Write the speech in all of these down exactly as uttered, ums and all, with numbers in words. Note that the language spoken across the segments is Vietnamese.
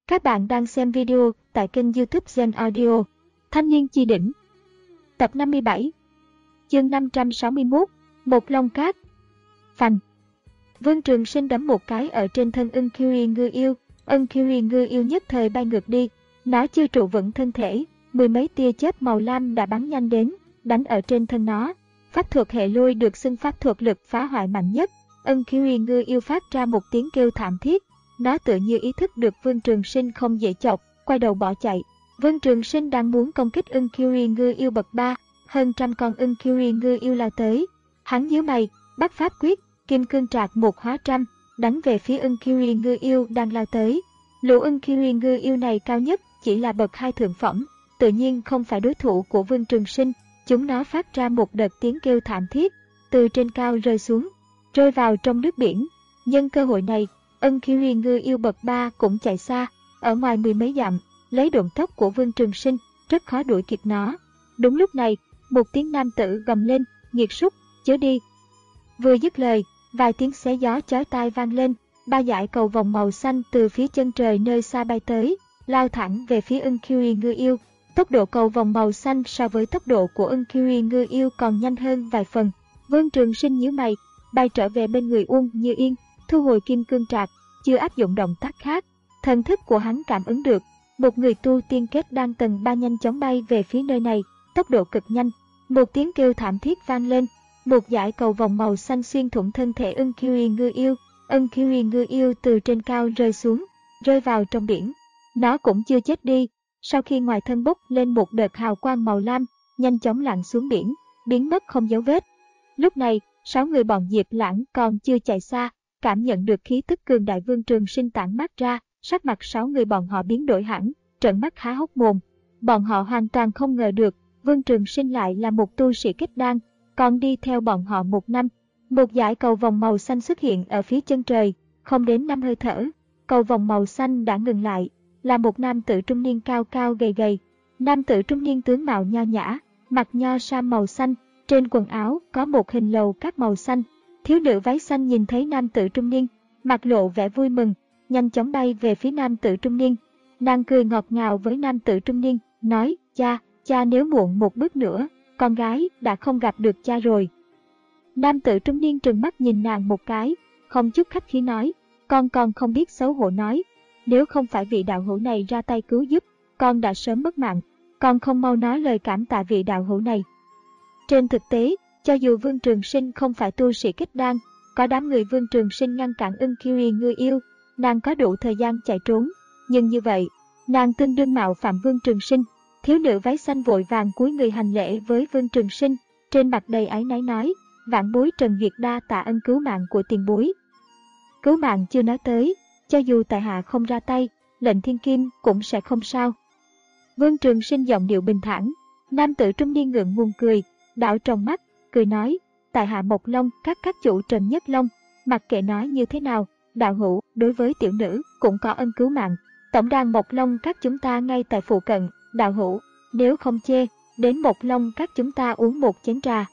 Các bạn đang xem video tại kênh YouTube Gen Audio. Thanh niên chi đỉnh. Tập năm mươi bảy. Chương năm trăm sáu mươi mốt. Một lông cát. Phành. Vương Trường Sinh đấm một cái ở trên thân Ưng Kyrie ngư yêu. Ưng Kyrie ngư yêu nhất thời bay ngược đi. Nó chưa trụ vững thân thể, mười mấy tia chớp màu lam đã bắn nhanh đến, đánh ở trên thân nó. Pháp thuật hệ lôi được xưng pháp thuật lực phá hoại mạnh nhất. Ưng Kyrie ngư yêu phát ra một tiếng kêu thảm thiết. Nó tựa như ý thức được Vương Trường Sinh không dễ chọc, quay đầu bỏ chạy. Vương Trường Sinh đang muốn công kích Ưng Kyrie ngư yêu bậc ba, hơn trăm con Ưng Kyrie ngư yêu lao tới. Hắn nhíu mày, bắt pháp quyết, kim cương trạc một hóa trăm, đánh về phía Ưng Kyrie ngư yêu đang lao tới. Lũ Ưng Kyrie ngư yêu này cao nhất chỉ là bậc hai thượng phẩm, tự nhiên không phải đối thủ của Vương Trường Sinh. Chúng nó phát ra một đợt tiếng kêu thảm thiết, từ trên cao rơi xuống, rơi vào trong nước biển. Nhân cơ hội này, Ưng Kyrie ngư yêu bậc ba cũng chạy xa, ở ngoài mười mấy dặm, lấy độn tốc của Vương Trường Sinh, rất khó đuổi kịp nó. Đúng lúc này, một tiếng nam tử gầm lên, nghiệt súc, chớ đi. Vừa dứt lời, vài tiếng xé gió chói tai vang lên, ba dải cầu vồng màu xanh từ phía chân trời nơi xa bay tới, lao thẳng về phía Ưng Kyrie ngư yêu. Tốc độ cầu vồng màu xanh so với tốc độ của Ưng Kyrie ngư yêu còn nhanh hơn vài phần. Vương Trường Sinh nhíu mày, bay trở về bên người Uông Như Yên, thu hồi kim cương trạc, chưa áp dụng động tác khác. Thần thức của hắn cảm ứng được, một người tu tiên kết đan tầng ba nhanh chóng bay về phía nơi này, tốc độ cực nhanh. Một tiếng kêu thảm thiết vang lên, một dải cầu vồng màu xanh xuyên thủng thân thể Ưng Kyrie ngư yêu. Ưng Kyrie ngư yêu từ trên cao rơi xuống, rơi vào trong biển. Nó cũng chưa chết đi, sau khi ngoài thân bốc lên một đợt hào quang màu lam, nhanh chóng lặn xuống biển, biến mất không dấu vết. Lúc này, sáu người bọn Diệp Lãng còn chưa chạy xa, cảm nhận được khí tức cường đại Vương Trường Sinh tản mát ra, sắc mặt sáu người bọn họ biến đổi hẳn, trợn mắt há hốc mồm. Bọn họ hoàn toàn không ngờ được, Vương Trường Sinh lại là một tu sĩ kết đan, còn đi theo bọn họ một năm. Một dải cầu vồng màu xanh xuất hiện ở phía chân trời, không đến năm hơi thở, cầu vồng màu xanh đã ngừng lại, là một nam tử trung niên cao cao gầy gầy. Nam tử trung niên tướng mạo nho nhã, mặc nho sam màu xanh, trên quần áo có một hình lầu các màu xanh. Thiếu nữ váy xanh nhìn thấy nam tử trung niên, mặt lộ vẻ vui mừng, nhanh chóng bay về phía nam tử trung niên. Nàng cười ngọt ngào với nam tử trung niên, nói, cha, cha nếu muộn một bước nữa, con gái đã không gặp được cha rồi. Nam tử trung niên trừng mắt nhìn nàng một cái, không chút khách khí nói, con còn không biết xấu hổ nói, nếu không phải vị đạo hữu này ra tay cứu giúp, con đã sớm mất mạng, con không mau nói lời cảm tạ vị đạo hữu này. Trên thực tế, cho dù Vương Trường Sinh không phải tu sĩ kết đan, có đám người Vương Trường Sinh ngăn cản Ưng Kyrie ngư yêu, nàng có đủ thời gian chạy trốn, nhưng như vậy, nàng tương đương mạo phạm Vương Trường Sinh. Thiếu nữ váy xanh vội vàng cúi người hành lễ với Vương Trường Sinh, trên mặt đầy áy náy nói, vạn bối Trần Duyệt đa tạ ân cứu mạng của tiền bối. Cứu mạng chưa nói tới, cho dù tại hạ không ra tay, lệnh thiên kim cũng sẽ không sao. Vương Trường Sinh giọng điệu bình thản. Nam tử trung niên ngượng ngùng cười, đảo trong mắt, cười nói, tại hạ Mộc Long các các chủ Trần Nhất Long, mặc kệ nói như thế nào, đạo hữu đối với tiểu nữ cũng có ân cứu mạng. Tổng đàn Mộc Long các chúng ta ngay tại phụ cận, đạo hữu nếu không chê, đến Mộc Long các chúng ta uống một chén trà.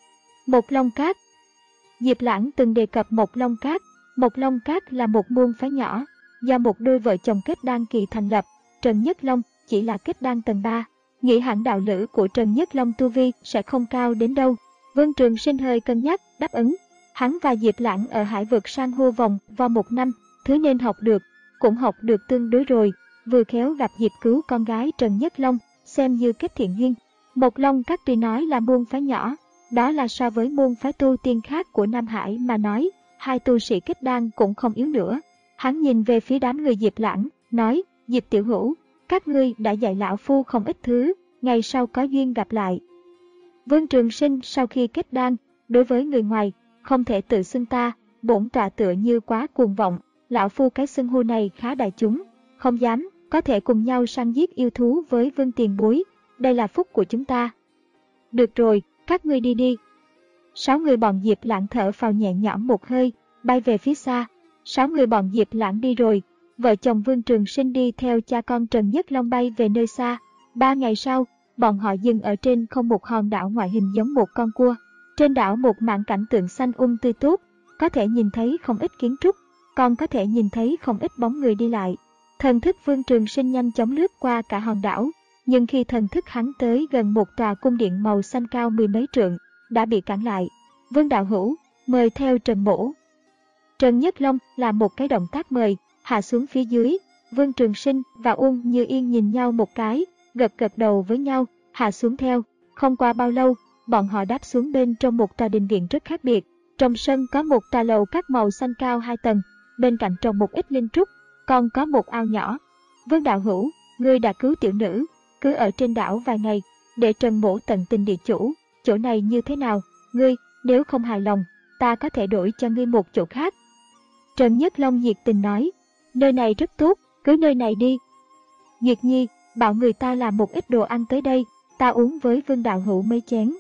Mộc Long Các. Diệp Lãng từng đề cập Mộc Long Các. Mộc Long Các là một môn phái nhỏ, do một đôi vợ chồng kết đan kỳ thành lập. Trần Nhất Long chỉ là kết đan tầng ba, nghĩ hẳn đạo lữ của Trần Nhất Long tu vi sẽ không cao đến đâu. Vương Trường Sinh hơi cân nhắc, đáp ứng. Hắn và Diệp Lãng ở hải vực san hô vòng vo một năm, thứ nên học được, cũng học được tương đối rồi, vừa khéo gặp dịp cứu con gái Trần Nhất Long, xem như kết thiện duyên. Mộc Long Các tuy nói là môn phái nhỏ, đó là so với môn phái tu tiên khác của Nam Hải mà nói, hai tu sĩ kết đan cũng không yếu nữa. Hắn nhìn về phía đám người Diệp Lãng, nói, Diệp tiểu hữu, các ngươi đã dạy lão phu không ít thứ, ngày sau có duyên gặp lại. Vương Trường Sinh sau khi kết đan, đối với người ngoài, không thể tự xưng ta, bổn tọa tựa như quá cuồng vọng, lão phu cái xưng hô này khá đại chúng, không dám, có thể cùng nhau săn giết yêu thú với Vương tiền bối, đây là phúc của chúng ta. Được rồi, các ngươi đi đi. Sáu người bọn Diệp Lãng thở phào nhẹ nhõm một hơi, bay về phía xa. Sáu người bọn Diệp Lãng đi rồi, vợ chồng Vương Trường Sinh đi theo cha con Trần Nhất Long bay về nơi xa. Ba ngày sau, bọn họ dừng ở trên không một hòn đảo ngoại hình giống một con cua. Trên đảo một mảng cảnh tượng xanh um tươi tốt, có thể nhìn thấy không ít kiến trúc, còn có thể nhìn thấy không ít bóng người đi lại. Thần thức Vương Trường Sinh nhanh chóng lướt qua cả hòn đảo, nhưng khi thần thức hắn tới gần một tòa cung điện màu xanh cao mười mấy trượng, đã bị cản lại. Vương đạo hữu, mời theo Trần mỗ. Trần Nhất Long làm một cái động tác mời, hạ xuống phía dưới. Vương Trường Sinh và Uông Như Yên nhìn nhau một cái, gật gật đầu với nhau, hạ xuống theo. Không qua bao lâu, bọn họ đáp xuống bên trong một tòa đình viện rất khác biệt. Trong sân có một tòa lầu các màu xanh cao hai tầng, bên cạnh trồng một ít linh trúc, còn có một ao nhỏ. Vương đạo hữu, ngươi đã cứu tiểu nữ, cứ ở trên đảo vài ngày, để Trần mỗ tận tình địa chủ. Chỗ này như thế nào? Ngươi, nếu không hài lòng, ta có thể đổi cho ngươi một chỗ khác. Trần Nhất Long nhiệt tình nói, nơi này rất tốt, cứ nơi này đi. Duyệt Nhi, bảo người ta làm một ít đồ ăn tới đây, ta uống với Vương đạo hữu mấy chén.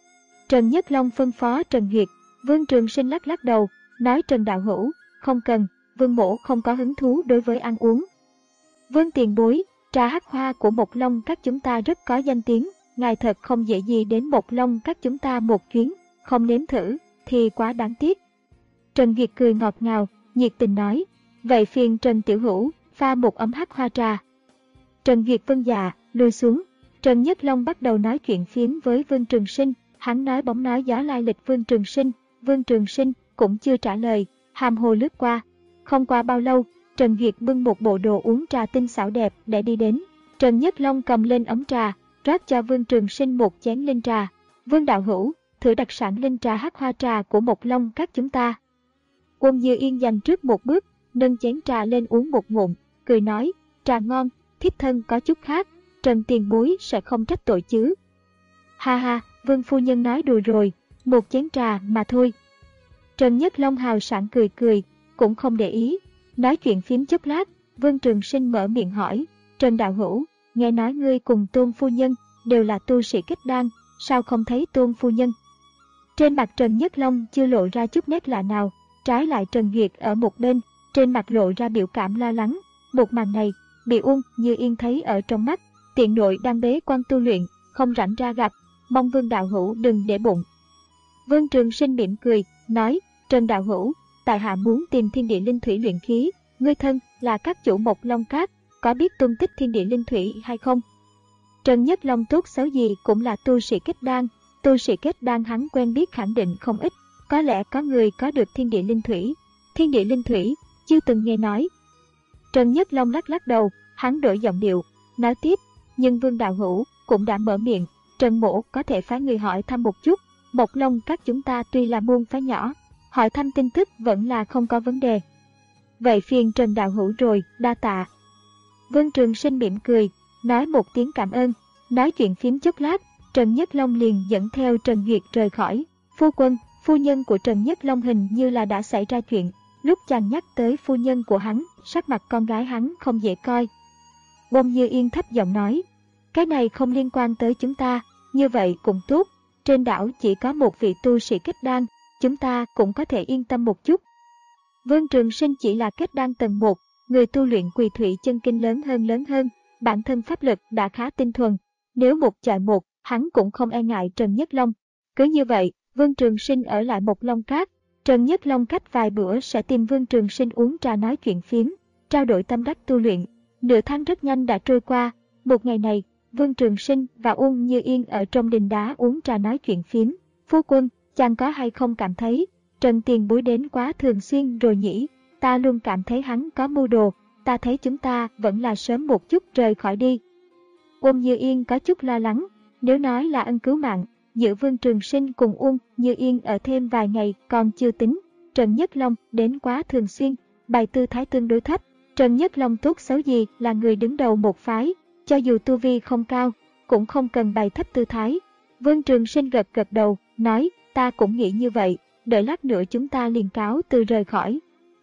Trần Nhất Long phân phó Trần Duyệt. Vương Trường Sinh lắc lắc đầu, nói Trần đạo hữu, không cần, Vương mỗ không có hứng thú đối với ăn uống. Vương tiền bối, trà hắc hoa của Mộc Long các chúng ta rất có danh tiếng, ngài thật không dễ gì đến Mộc Long các chúng ta một chuyến, không nếm thử, thì quá đáng tiếc. Trần Duyệt cười ngọt ngào, nhiệt tình nói, vậy phiền Trần tiểu hữu, pha một ấm hắc hoa trà. Trần Duyệt vâng dạ, lùi xuống. Trần Nhất Long bắt đầu nói chuyện phiếm với Vương Trường Sinh, hắn nói bóng nói gió lai lịch Vương Trường Sinh, Vương Trường Sinh cũng chưa trả lời, hàm hồ lướt qua. Không qua bao lâu, Trần Duyệt bưng một bộ đồ uống trà tinh xảo đẹp để đi đến. Trần Nhất Long cầm lên ấm trà, rót cho Vương Trường Sinh một chén linh trà. Vương đạo hữu, thử đặc sản linh trà hắc hoa trà của Mộc Long các chúng ta. Uông Như Yên dành trước một bước, nâng chén trà lên uống một ngụm, cười nói, trà ngon, thiếp thân có chút khác, Trần tiền bối sẽ không trách tội chứ. Ha ha, Vương phu nhân nói đùa rồi, một chén trà mà thôi. Trần Nhất Long hào sảng cười cười, cũng không để ý. Nói chuyện phím chốc lát, Vương Trường Sinh mở miệng hỏi, Trần đạo hữu, nghe nói ngươi cùng Tôn phu nhân đều là tu sĩ kết đan, sao không thấy Tôn phu nhân? Trên mặt Trần Nhất Long chưa lộ ra chút nét lạ nào, trái lại Trần Duyệt ở một bên, trên mặt lộ ra biểu cảm lo lắng. Một màn này, bị Uông Như Yên thấy ở trong mắt, tiện nội đang bế quan tu luyện, không rảnh ra gặp, mong Vương đạo hữu đừng để bụng. Vương Trường Sinh mỉm cười, nói, Trần đạo hữu, tại hạ muốn tìm thiên địa linh thủy luyện khí, ngươi thân là các chủ Mộc Long Các, có biết tung tích thiên địa linh thủy hay không? Trần Nhất Long tốt xấu gì cũng là tu sĩ kết đan, tu sĩ kết đan hắn quen biết khẳng định không ít, có lẽ có người có được thiên địa linh thủy. Thiên địa linh thủy, chưa từng nghe nói. Trần Nhất Long lắc lắc đầu, hắn đổi giọng điệu, nói tiếp, nhưng Vương đạo hữu cũng đã mở miệng, Trần mỗ có thể phái người hỏi thăm một chút. Mộc Long các chúng ta tuy là môn phái nhỏ, hỏi thăm tin tức vẫn là không có vấn đề. Vậy phiền Trần đạo hữu rồi, đa tạ. Vương Trường Sinh mỉm cười, nói một tiếng cảm ơn. Nói chuyện phím chốc lát, Trần Nhất Long liền dẫn theo Trần Duyệt rời khỏi. Phu quân, phu nhân của Trần Nhất Long hình như là đã xảy ra chuyện. Lúc chàng nhắc tới phu nhân của hắn, sắc mặt con gái hắn không dễ coi. Uông Như Yên thấp giọng nói, cái này không liên quan tới chúng ta, như vậy cũng tốt. Trên đảo chỉ có một vị tu sĩ kết đan, chúng ta cũng có thể yên tâm một chút. Vương Trường Sinh chỉ là kết đan tầng một, người tu luyện Quỳ Thủy chân kinh lớn hơn lớn hơn, bản thân pháp lực đã khá tinh thuần. Nếu một chọi một, hắn cũng không e ngại Trần Nhất Long. Cứ như vậy, Vương Trường Sinh ở lại Mộc Long Các. Trần Nhất Long cách vài bữa sẽ tìm Vương Trường Sinh uống trà nói chuyện phiếm, trao đổi tâm đắc tu luyện. Nửa tháng rất nhanh đã trôi qua. Một ngày này, Vương Trường Sinh và Uông Như Yên ở trong đình đá uống trà nói chuyện phiếm. Phu quân, chàng có hay không cảm thấy Trần tiền bối đến quá thường xuyên rồi nhỉ? Ta luôn cảm thấy hắn có mưu đồ, ta thấy chúng ta vẫn là sớm một chút rời khỏi đi. Uông Như Yên có chút lo lắng, nếu nói là ân cứu mạng, giữa Vương Trường Sinh cùng Uông Như Yên ở thêm vài ngày còn chưa tính. Trần Nhất Long đến quá thường xuyên, bày tư thái tương đối thấp. Trần Nhất Long tốt xấu gì là người đứng đầu một phái, cho dù tu vi không cao, cũng không cần bày thấp tư thái. Vương Trường Sinh gật gật đầu, nói, ta cũng nghĩ như vậy, đợi lát nữa chúng ta liền cáo từ rời khỏi.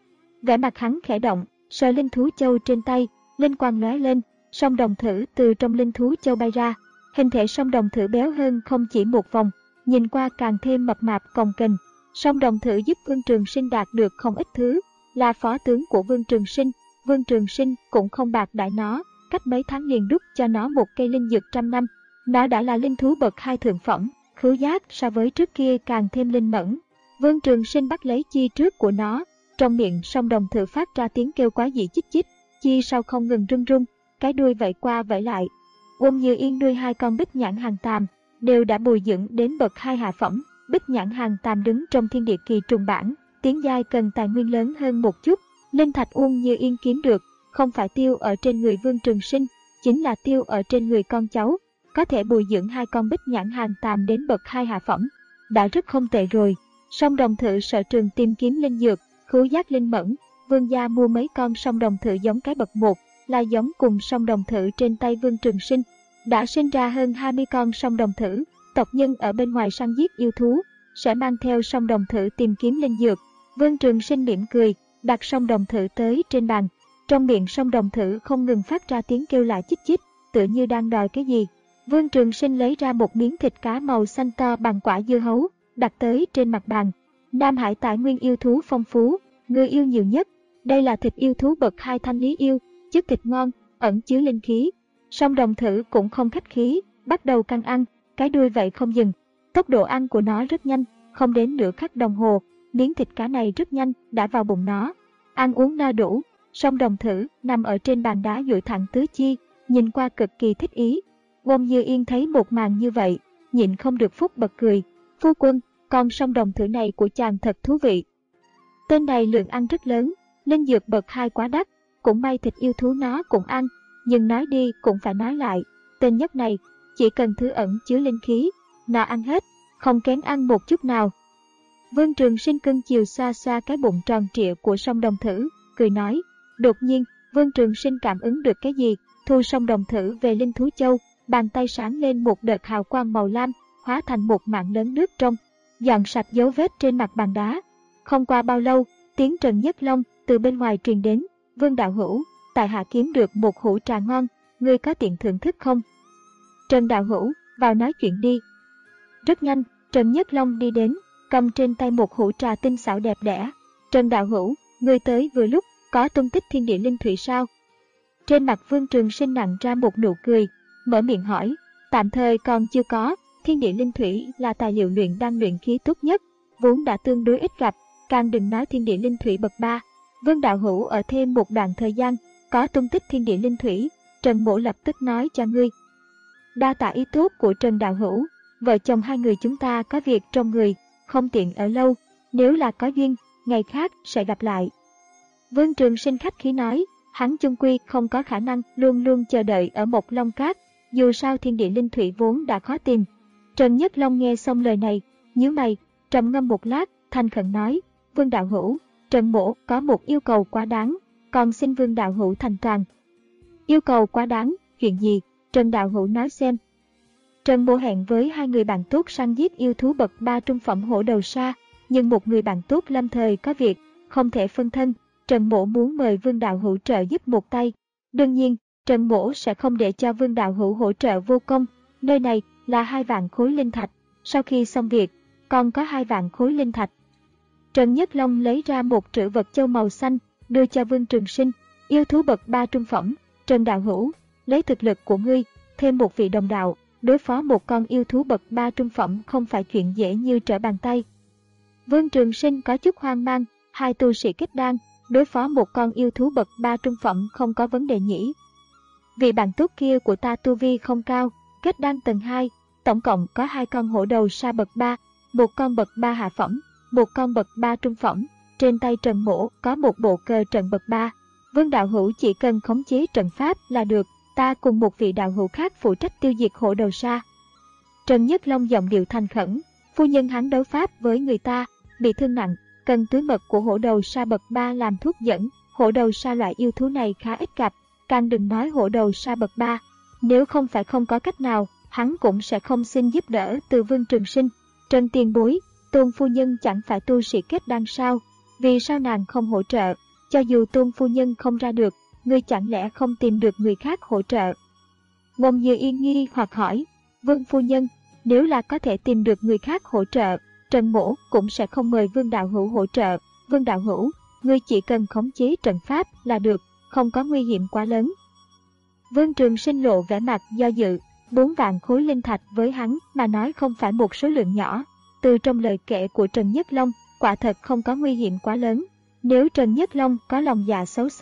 Vẻ mặt hắn khẽ động, sờ linh thú châu trên tay, linh quang lóe lên, song đồng thử từ trong linh thú châu bay ra. Hình thể song đồng thử béo hơn không chỉ một vòng, nhìn qua càng thêm mập mạp cồng kềnh. Song đồng thử giúp Vương Trường Sinh đạt được không ít thứ, là phó tướng của Vương Trường Sinh, Vương Trường Sinh cũng không bạc đãi nó, cách mấy tháng liền đúc cho nó một cây linh dược trăm năm. Nó đã là linh thú bậc hai thượng phẩm, khứu giác so với trước kia càng thêm linh mẫn. Vương Trường Sinh bắt lấy chi trước của nó, trong miệng song đồng thử phát ra tiếng kêu quá dị chích chích, chi sau không ngừng run run, cái đuôi vẫy qua vẫy lại. Uông Như Yên nuôi hai con bích nhãn hàng tàm, đều đã bồi dưỡng đến bậc hai hạ phẩm. Bích nhãn hàng tàm đứng trong thiên địa kỳ trùng bản, tiến giai cần tài nguyên lớn hơn một chút. Linh thạch Uông Như Yên kiếm được, không phải tiêu ở trên người Vương Trường Sinh, chính là tiêu ở trên người con cháu. Có thể bồi dưỡng hai con bích nhãn hàng tàm đến bậc hai hạ phẩm, đã rất không tệ rồi. Song đồng thử sở trường tìm kiếm linh dược, khứu giác linh mẫn, Vương gia mua mấy con song đồng thử giống cái bậc một, là giống cùng song đồng thử trên tay Vương Trường Sinh. Đã sinh ra hơn hai mươi con song đồng thử, tộc nhân ở bên ngoài săn giết yêu thú, sẽ mang theo song đồng thử tìm kiếm linh dược. Vương Trường Sinh mỉm cười, đặt song đồng thử tới trên bàn. Trong miệng song đồng thử không ngừng phát ra tiếng kêu lại chích chích, tựa như đang đòi cái gì. Vương Trường Sinh lấy ra một miếng thịt cá màu xanh to bằng quả dưa hấu, đặt tới trên mặt bàn. Nam Hải tài nguyên yêu thú phong phú, người yêu nhiều nhất. Đây là thịt yêu thú bậc hai thanh lý yêu, chất thịt ngon, ẩn chứa linh khí. Song đồng thử cũng không khách khí, bắt đầu căng ăn, cái đuôi vậy không dừng. Tốc độ ăn của nó rất nhanh, không đến nửa khắc đồng hồ, miếng thịt cá này rất nhanh đã vào bụng nó. Ăn uống no đủ, song đồng thử nằm ở trên bàn đá duỗi thẳng tứ chi, nhìn qua cực kỳ thích ý. Uông Như Yên thấy một màn như vậy, nhịn không được phúc bật cười. Phu quân, con song đồng thử này của chàng thật thú vị. Tên này lượng ăn rất lớn, linh dược bậc hai quá đắt, cũng may thịt yêu thú nó cũng ăn, nhưng nói đi cũng phải nói lại, tên nhóc này chỉ cần thứ ẩn chứa linh khí, nó ăn hết, không kén ăn một chút nào. Vương Trường Sinh cưng chiều xoa xoa cái bụng tròn trịa của song đồng thử, cười nói. Đột nhiên, Vương Trường Sinh cảm ứng được cái gì, thu song đồng thử về linh thú châu, bàn tay sáng lên một đợt hào quang màu lam, hóa thành một mảng lớn nước trong, dọn sạch dấu vết trên mặt bàn đá. Không qua bao lâu, tiếng Trần Nhất Long từ bên ngoài truyền đến. Vương đạo hữu, tại hạ kiếm được một hũ trà ngon, ngươi có tiện thưởng thức không? Trần đạo hữu, vào nói chuyện đi. Rất nhanh, Trần Nhất Long đi đến, cầm trên tay một hũ trà tinh xảo đẹp đẽ. Trần đạo hữu, ngươi tới vừa lúc, có tung tích thiên địa linh thủy sao? Trên mặt Vương Trường Sinh nặng ra một nụ cười, mở miệng hỏi. Tạm thời còn chưa có, thiên địa linh thủy là tài liệu luyện đan luyện khí tốt nhất, vốn đã tương đối ít gặp, càng đừng nói thiên địa linh thủy bậc ba. Vương đạo hữu ở thêm một đoạn thời gian, có tung tích thiên địa linh thủy, Trần mỗ lập tức nói cho ngươi. Đa tạ ý tốt của Trần đạo hữu, vợ chồng hai người chúng ta có việc trong người, không tiện ở lâu, nếu là có duyên, ngày khác sẽ gặp lại. Vương Trường Sinh khách khí nói, hắn chung quy không có khả năng luôn luôn chờ đợi ở một Long Cát, dù sao thiên địa linh thủy vốn đã khó tìm. Trần Nhất Long nghe xong lời này, nhíu mày, trầm ngâm một lát, thành khẩn nói, Vương đạo hữu, Trần mỗ có một yêu cầu quá đáng, còn xin Vương đạo hữu thành toàn. Yêu cầu quá đáng, chuyện gì? Trần đạo hữu nói xem. Trần mỗ hẹn với hai người bạn tốt săn giết yêu thú bậc ba trung phẩm hổ đầu sa, nhưng một người bạn tốt lâm thời có việc, không thể phân thân. Trần mỗ muốn mời Vương đạo hữu trợ giúp một tay. Đương nhiên, Trần mỗ sẽ không để cho Vương đạo hữu hỗ trợ vô công. Nơi này là hai vạn khối linh thạch. Sau khi xong việc, còn có hai vạn khối linh thạch. Trần Nhất Long lấy ra một trữ vật châu màu xanh, đưa cho Vương Trường Sinh. Yêu thú bậc ba trung phẩm, Trần đạo hữu, lấy thực lực của ngươi, thêm một vị đồng đạo, đối phó một con yêu thú bậc ba trung phẩm không phải chuyện dễ như trở bàn tay. Vương Trường Sinh có chút hoang mang, hai tu sĩ kết đan, đối phó một con yêu thú bậc ba trung phẩm không có vấn đề nhỉ. Vị bạn tốt kia của ta tu vi không cao, kết đan tầng hai, tổng cộng có hai con hổ đầu sa bậc ba, một con bậc ba hạ phẩm, một con bậc ba trung phẩm. Trên tay Trần mỗ có một bộ cờ trận bậc ba. Vương đạo hữu chỉ cần khống chế trận pháp là được, ta cùng một vị đạo hữu khác phụ trách tiêu diệt hổ đầu sa. Trần Nhất Long giọng điệu thành khẩn, phu nhân hắn đấu pháp với người ta, bị thương nặng, cần túi mật của hổ đầu sa bậc ba làm thuốc dẫn. Hổ đầu sa loại yêu thú này khá ít gặp, càng đừng nói hổ đầu sa bậc ba. Nếu không phải không có cách nào, hắn cũng sẽ không xin giúp đỡ từ Vương Trường Sinh. Trần tiền bối, Tôn phu nhân chẳng phải tu sĩ kết đan sao? Vì sao nàng không hỗ trợ? Cho dù Tôn phu nhân không ra được, ngươi chẳng lẽ không tìm được người khác hỗ trợ? Uông Như Yên nghi hoặc hỏi, Vương phu nhân, nếu là có thể tìm được người khác hỗ trợ, Trần mỗ cũng sẽ không mời Vương đạo hữu hỗ trợ. Vương đạo hữu, ngươi chỉ cần khống chế trận pháp là được, không có nguy hiểm quá lớn. Vương Trường Sinh lộ vẻ mặt do dự, bốn vạn khối linh thạch với hắn mà nói không phải một số lượng nhỏ. Từ trong lời kể của Trần Nhất Long, quả thật không có nguy hiểm quá lớn. Nếu Trần Nhất Long có lòng dạ xấu xa,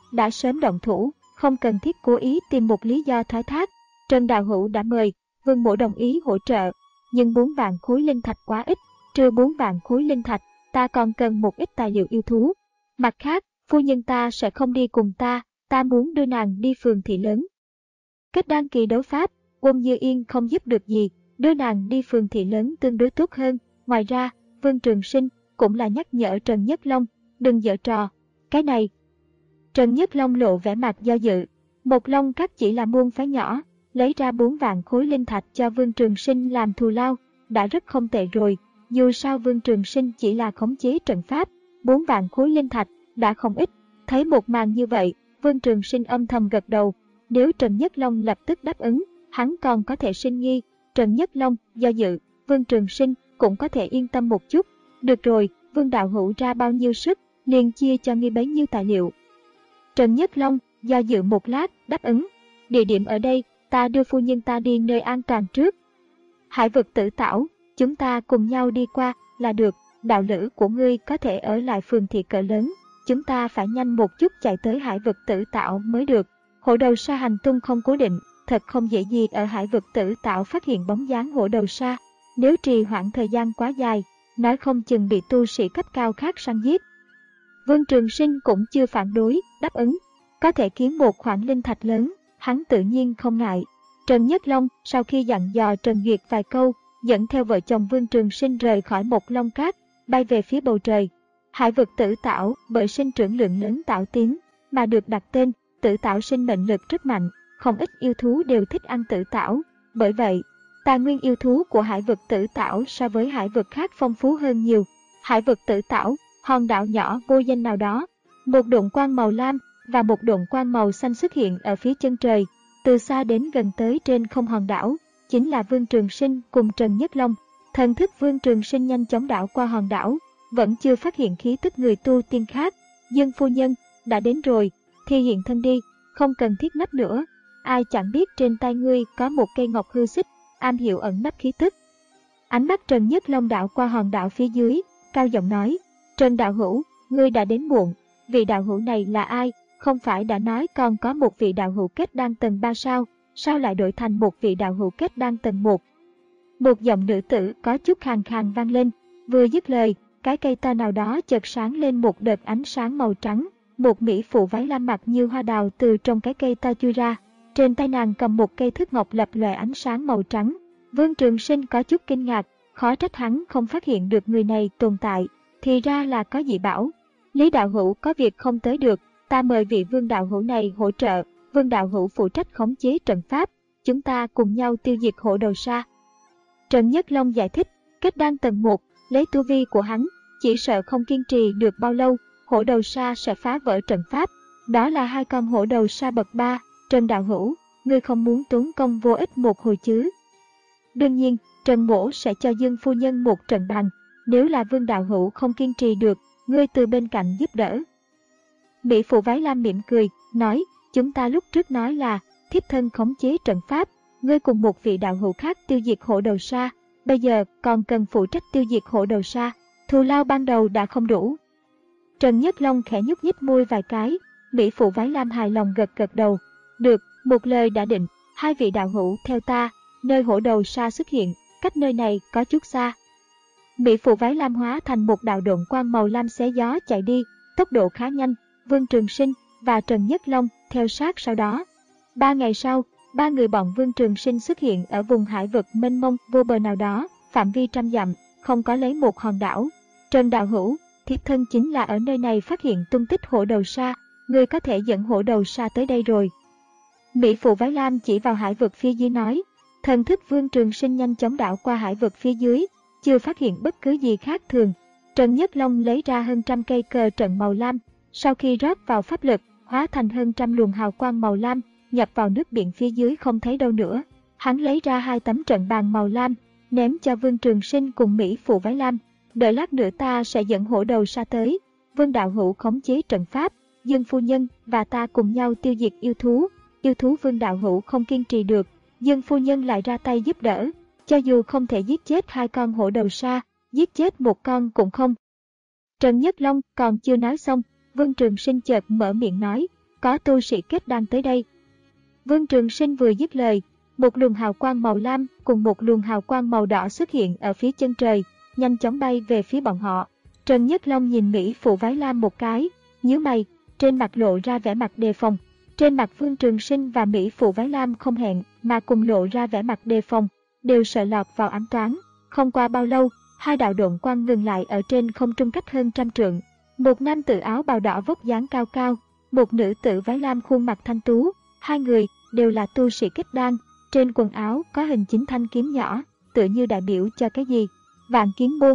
đã sớm động thủ, không cần thiết cố ý tìm một lý do thoái thác. Trần Đạo Hữu đã mời, Vương Mỗ đồng ý hỗ trợ, nhưng bốn vạn khối linh thạch quá ít, trừ bốn vạn khối linh thạch, ta còn cần một ít tài liệu yêu thú. Mặt khác, phu nhân ta sẽ không đi cùng ta, ta muốn đưa nàng đi phường thị lớn. Kết đan kỳ đấu pháp, Uông Như Yên không giúp được gì, đưa nàng đi phường thị lớn tương đối tốt hơn. Ngoài ra, Vương Trường Sinh cũng là nhắc nhở Trần Nhất Long, đừng giở trò. Cái này, Trần Nhất Long lộ vẻ mặt do dự. Một Long Các chỉ là môn phái nhỏ, lấy ra bốn vạn khối linh thạch cho Vương Trường Sinh làm thù lao, đã rất không tệ rồi. Dù sao Vương Trường Sinh chỉ là khống chế trận pháp, bốn vạn khối linh thạch đã không ít. Thấy một màn như vậy, Vương Trường Sinh âm thầm gật đầu. Nếu Trần Nhất Long lập tức đáp ứng, hắn còn có thể sinh nghi. Trần Nhất Long do dự, Vương Trường Sinh cũng có thể yên tâm một chút. Được rồi, Vương Đạo Hữu ra bao nhiêu sức, liền chia cho ngươi bấy nhiêu tài liệu. Trần Nhất Long do dự một lát, đáp ứng. Địa điểm ở đây, ta đưa phu nhân ta đi nơi an toàn trước. Hải vực Tử Tảo, chúng ta cùng nhau đi qua là được. Đạo lữ của ngươi có thể ở lại phường thị cỡ lớn, chúng ta phải nhanh một chút chạy tới hải vực Tử Tảo mới được. Hổ đầu sa hành tung không cố định, thật không dễ gì ở hải vực Tử Tảo phát hiện bóng dáng hổ đầu sa. Nếu trì hoãn thời gian quá dài, nói không chừng bị tu sĩ cấp cao khác săn giết. Vương Trường Sinh cũng chưa phản đối, đáp ứng. Có thể kiếm một khoản linh thạch lớn, hắn tự nhiên không ngại. Trần Nhất Long sau khi dặn dò Trần Duyệt vài câu, dẫn theo vợ chồng Vương Trường Sinh rời khỏi một Long Các, bay về phía bầu trời. Hải vực Tử Tảo bởi sinh trưởng lượng lớn tảo tím mà được đặt tên. Tử Tảo sinh mệnh lực rất mạnh, không ít yêu thú đều thích ăn tử tảo. Bởi vậy, tài nguyên yêu thú của hải vực Tử Tảo so với hải vực khác phong phú hơn nhiều. Hải vực Tử Tảo, hòn đảo nhỏ vô danh nào đó, một độn quang màu lam và một độn quang màu xanh xuất hiện ở phía chân trời. Từ xa đến gần tới trên không hòn đảo, chính là Vương Trường Sinh cùng Trần Nhất Long. Thần thức Vương Trường Sinh nhanh chóng đảo qua hòn đảo, vẫn chưa phát hiện khí tức người tu tiên khác. Dương phu nhân, đã đến rồi, thì hiện thân đi, không cần thiết nấp nữa. Ai chẳng biết trên tay ngươi có một cây ngọc hư xích, am hiểu ẩn nấp khí tức. Ánh mắt Trần Nhất Long đảo qua hòn đảo phía dưới, cao giọng nói, Trần Đạo Hữu, ngươi đã đến muộn, vị đạo hữu này là ai? Không phải đã nói còn có một vị đạo hữu kết đan tầng ba sao, sao lại đổi thành một vị đạo hữu kết đan tầng một? Một giọng nữ tử có chút khàn khàn vang lên, vừa dứt lời, cái cây to nào đó chợt sáng lên một đợt ánh sáng màu trắng, một mỹ phụ váy lam mặc như hoa đào từ trong cái cây to chui ra, trên tay nàng cầm một cây thước ngọc lập lòe ánh sáng màu trắng. Vương Trường Sinh có chút kinh ngạc, khó trách hắn không phát hiện được người này tồn tại, thì ra là có dị bảo. Lý đạo hữu có việc không tới được, ta mời vị Vương đạo hữu này hỗ trợ. Vương đạo hữu phụ trách khống chế trận pháp, chúng ta cùng nhau tiêu diệt hổ đầu sa. Trần Nhất Long giải thích, kết đan tầng một, lấy tu vi của hắn, chỉ sợ không kiên trì được bao lâu, hổ đầu sa sẽ phá vỡ trận pháp. Đó là hai con hổ đầu sa bậc ba. Trần đạo hữu, ngươi không muốn tốn công vô ích một hồi chứ? Đương nhiên, Trần mỗ sẽ cho Dương phu nhân một trận bàn. Nếu là Vương đạo hữu không kiên trì được, ngươi từ bên cạnh giúp đỡ. Mỹ phụ váy lam mỉm cười, nói, chúng ta lúc trước nói là thiếp thân khống chế trận pháp, ngươi cùng một vị đạo hữu khác tiêu diệt hổ đầu sa, bây giờ còn cần phụ trách tiêu diệt hổ đầu sa, thù lao ban đầu đã không đủ. Trần Nhất Long khẽ nhúc nhích môi vài cái, Mỹ phụ váy lam hài lòng gật gật đầu. Được, một lời đã định, hai vị đạo hữu theo ta, nơi hổ đầu sa xuất hiện, cách nơi này có chút xa. Mỹ phụ váy lam hóa thành một đạo độn quang màu lam xé gió chạy đi, tốc độ khá nhanh. Vương Trường Sinh và Trần Nhất Long theo sát sau đó. Ba ngày sau, ba người bọn Vương Trường Sinh xuất hiện ở vùng hải vực mênh mông vô bờ nào đó, phạm vi trăm dặm, không có lấy một hòn đảo. Trần đạo hữu, thiếp thân chính là ở nơi này phát hiện tung tích hổ đầu sa, người có thể dẫn hổ đầu sa tới đây rồi. Mỹ phụ váy lam chỉ vào hải vực phía dưới nói. Thần thức Vương Trường Sinh nhanh chóng đảo qua hải vực phía dưới, chưa phát hiện bất cứ gì khác thường. Trần Nhất Long lấy ra hơn trăm cây cờ trận màu lam, sau khi rót vào pháp lực, hóa thành hơn trăm luồng hào quang màu lam, nhập vào nước biển phía dưới không thấy đâu nữa. Hắn lấy ra hai tấm trận bàn màu lam, ném cho Vương Trường Sinh cùng Mỹ phụ váy lam. Đợi lát nữa ta sẽ dẫn hổ đầu sa tới. Vương đạo hữu khống chế trận pháp, Dương phu nhân và ta cùng nhau tiêu diệt yêu thú. Yêu thú Vương đạo hữu không kiên trì được, Dương phu nhân lại ra tay giúp đỡ. Cho dù không thể giết chết hai con hổ đầu sa, giết chết một con cũng không. Trần Nhất Long còn chưa nói xong, Vương Trường Sinh chợt mở miệng nói, có tu sĩ kết đan tới đây. Vương Trường Sinh vừa dứt lời, một luồng hào quang màu lam cùng một luồng hào quang màu đỏ xuất hiện ở phía chân trời, nhanh chóng bay về phía bọn họ. Trần Nhất Long nhìn Mỹ Phụ Váy Lam một cái, nhíu mày, trên mặt lộ ra vẻ mặt đề phòng. Trên mặt Vương Trường Sinh và Mỹ Phụ Váy Lam không hẹn mà cùng lộ ra vẻ mặt đề phòng, đều sợ lọt vào ám toán. Không qua bao lâu, hai đạo độn quang ngừng lại ở trên không trung cách hơn trăm trượng. Một nam tử áo bào đỏ vóc dáng cao cao, một nữ tử váy lam khuôn mặt thanh tú, hai người đều là tu sĩ kết đan. Trên quần áo có hình chín thanh kiếm nhỏ, tựa như đại biểu cho cái gì. Vạn Kiếm Môn.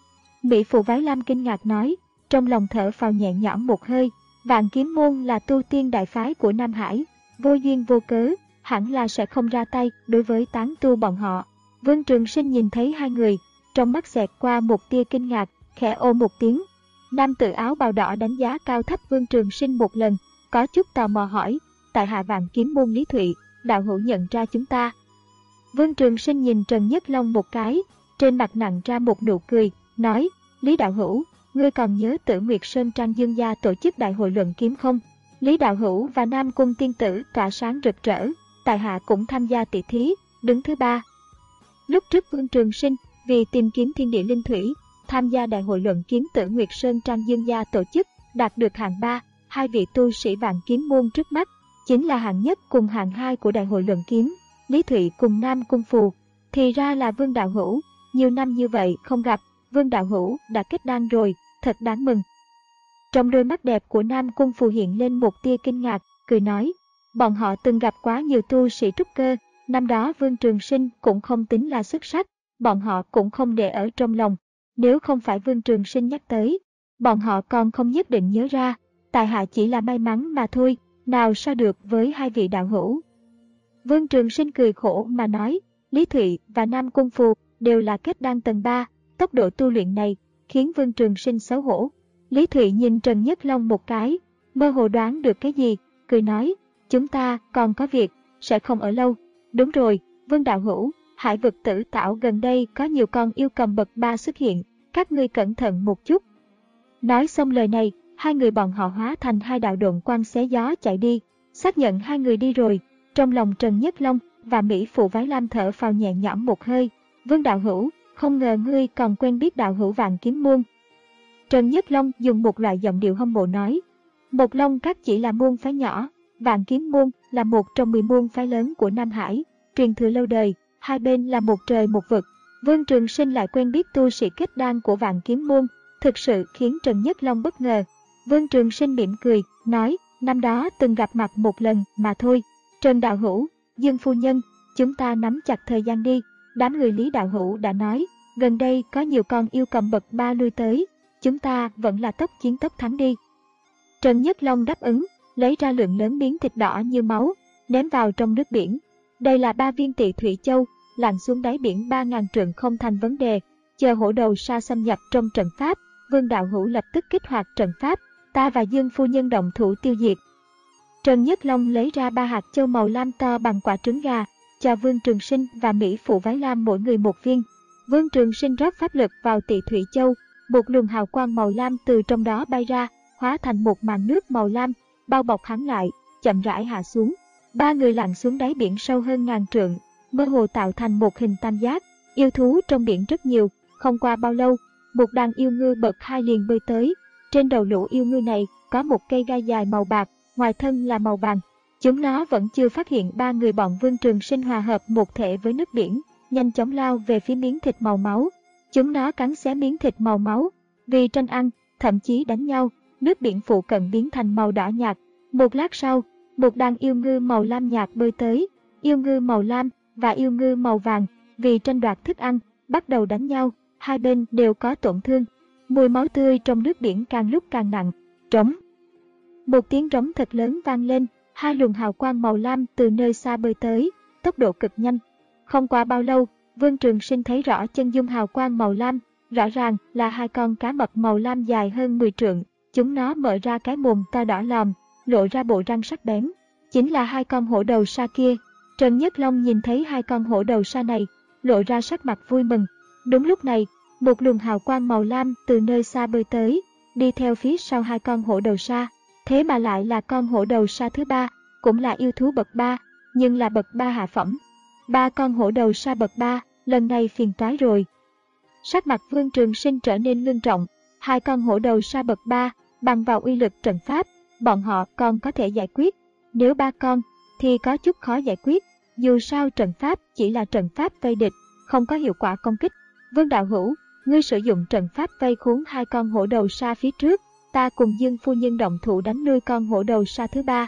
Mỹ Phụ Váy Lam kinh ngạc nói, trong lòng thở phào nhẹ nhõm một hơi. Vạn Kiếm Môn là tu tiên đại phái của Nam Hải, vô duyên vô cớ, hẳn là sẽ không ra tay đối với tán tu bọn họ. Vương Trường Sinh nhìn thấy hai người, trong mắt xẹt qua một tia kinh ngạc, khẽ ô một tiếng. Nam tử áo bào đỏ đánh giá cao thấp Vương Trường Sinh một lần, có chút tò mò hỏi, tại hạ Vạn Kiếm Môn Lý Thụy, đạo hữu nhận ra chúng ta. Vương Trường Sinh nhìn Trần Nhất Long một cái, trên mặt nặng ra một nụ cười, nói, Lý đạo hữu, ngươi còn nhớ Tử Nguyệt Sơn Trang Dương gia tổ chức đại hội luận kiếm không? Lý đạo hữu và Nam Cung tiên tử tỏa sáng rực rỡ, tại hạ cũng tham gia tỷ thí, đứng thứ ba. Lúc trước Vương Trường Sinh vì tìm kiếm thiên địa linh thủy, tham gia đại hội luận kiếm Tử Nguyệt Sơn Trang Dương gia tổ chức, đạt được hạng ba, hai vị tu sĩ Vạn Kiếm Môn trước mắt chính là hạng nhất cùng hạng hai của đại hội luận kiếm, Lý Thụy cùng Nam Cung Phù. Thì ra là Vương đạo hữu, nhiều năm như vậy không gặp, Vương đạo hữu đã kết đan rồi, thật đáng mừng. Trong đôi mắt đẹp của Nam Cung Phù hiện lên một tia kinh ngạc, cười nói, bọn họ từng gặp quá nhiều tu sĩ trúc cơ, năm đó Vương Trường Sinh cũng không tính là xuất sắc, bọn họ cũng không để ở trong lòng. Nếu không phải Vương Trường Sinh nhắc tới, bọn họ còn không nhất định nhớ ra, tại hạ chỉ là may mắn mà thôi, nào sao được với hai vị đạo hữu. Vương Trường Sinh cười khổ mà nói, Lý Thụy và Nam Cung Phù đều là kết đan tầng ba, tốc độ tu luyện này khiến Vương Trường Sinh xấu hổ. Lý Thụy nhìn Trần Nhất Long một cái, mơ hồ đoán được cái gì, cười nói, chúng ta còn có việc, sẽ không ở lâu. Đúng rồi, Vương đạo hữu, Hải vực Tử Tảo gần đây có nhiều con yêu cầm bậc ba xuất hiện, các ngươi cẩn thận một chút. Nói xong lời này, hai người bọn họ hóa thành hai đạo độn quang xé gió chạy đi. Xác nhận hai người đi rồi, trong lòng Trần Nhất Long và Mỹ Phụ Váy Lam thở phào nhẹ nhõm một hơi. Vương đạo hữu, không ngờ ngươi còn quen biết đạo hữu Vạn Kiếm Môn. Trần Nhất Long dùng một loại giọng điệu hâm mộ nói, Một Long Các chỉ là môn phái nhỏ, Vạn Kiếm Môn là một trong mười môn phái lớn của Nam Hải, truyền thừa lâu đời, hai bên là một trời một vực. Vương Trường Sinh lại quen biết tu sĩ kết đan của Vạn Kiếm Môn, thực sự khiến Trần Nhất Long bất ngờ. Vương Trường Sinh mỉm cười, nói, năm đó từng gặp mặt một lần mà thôi. Trần đạo hữu, Dương phu nhân, chúng ta nắm chặt thời gian đi. Đám người Lý đạo hữu đã nói, gần đây có nhiều con yêu cầm bậc ba lui tới, chúng ta vẫn là tốc chiến tốc thắng đi. Trần Nhất Long đáp ứng, lấy ra lượng lớn miếng thịt đỏ như máu, ném vào trong nước biển. Đây là ba viên Tị Thủy Châu, lặn xuống đáy biển ba ngàn trượng không thành vấn đề. Chờ hổ đầu sa xâm nhập trong trận pháp, Vương đạo hữu lập tức kích hoạt trận pháp, ta và Dương phu nhân động thủ tiêu diệt. Trần Nhất Long lấy ra ba hạt châu màu lam to bằng quả trứng gà, cho Vương Trường Sinh và Mỹ Phụ Váy Lam mỗi người một viên. Vương Trường Sinh rót pháp lực vào Tị Thủy Châu, một luồng hào quang màu lam từ trong đó bay ra, hóa thành một màn nước màu lam, bao bọc hắn lại, chậm rãi hạ xuống. Ba người lặn xuống đáy biển sâu hơn ngàn trượng, mơ hồ tạo thành một hình tam giác. Yêu thú trong biển rất nhiều, không qua bao lâu, một đàn yêu ngư bậc hai liền bơi tới. Trên đầu lũ yêu ngư này có một cây gai dài màu bạc, ngoài thân là màu vàng. Chúng nó vẫn chưa phát hiện ba người bọn Vương Trường Sinh hòa hợp một thể với nước biển, nhanh chóng lao về phía miếng thịt màu máu. Chúng nó cắn xé miếng thịt màu máu, vì tranh ăn, thậm chí đánh nhau, nước biển phụ cận biến thành màu đỏ nhạt. Một lát sau, một đàn yêu ngư màu lam nhạt bơi tới, yêu ngư màu lam và yêu ngư màu vàng, vì tranh đoạt thức ăn, bắt đầu đánh nhau, hai bên đều có tổn thương. Mùi máu tươi trong nước biển càng lúc càng nặng. Trống. Một tiếng trống thật lớn vang lên, hai luồng hào quang màu lam từ nơi xa bơi tới, tốc độ cực nhanh. Không qua bao lâu, Vương Trường Sinh thấy rõ chân dung hào quang màu lam, rõ ràng là hai con cá mập màu lam dài hơn mười trượng, chúng nó mở ra cái mồm to đỏ lòm, lộ ra bộ răng sắc bén, chính là hai con hổ đầu sa kia. Trần Nhất Long nhìn thấy hai con hổ đầu sa này, lộ ra sắc mặt vui mừng. Đúng lúc này, một luồng hào quang màu lam từ nơi xa bơi tới, đi theo phía sau hai con hổ đầu sa. Thế mà lại là con hổ đầu sa thứ ba, cũng là yêu thú bậc ba, nhưng là bậc ba hạ phẩm. Ba con hổ đầu sa bậc ba, lần này phiền toái rồi. Sắc mặt Vương Trường Sinh trở nên ngưng trọng, hai con hổ đầu sa bậc ba, bằng vào uy lực trận pháp, bọn họ còn có thể giải quyết. Nếu ba con, thì có chút khó giải quyết, dù sao trận pháp chỉ là trận pháp vây địch, không có hiệu quả công kích. Vương đạo hữu, ngươi sử dụng trận pháp vây khốn hai con hổ đầu sa phía trước, ta cùng Dương phu nhân động thủ đánh lui con hổ đầu sa thứ ba.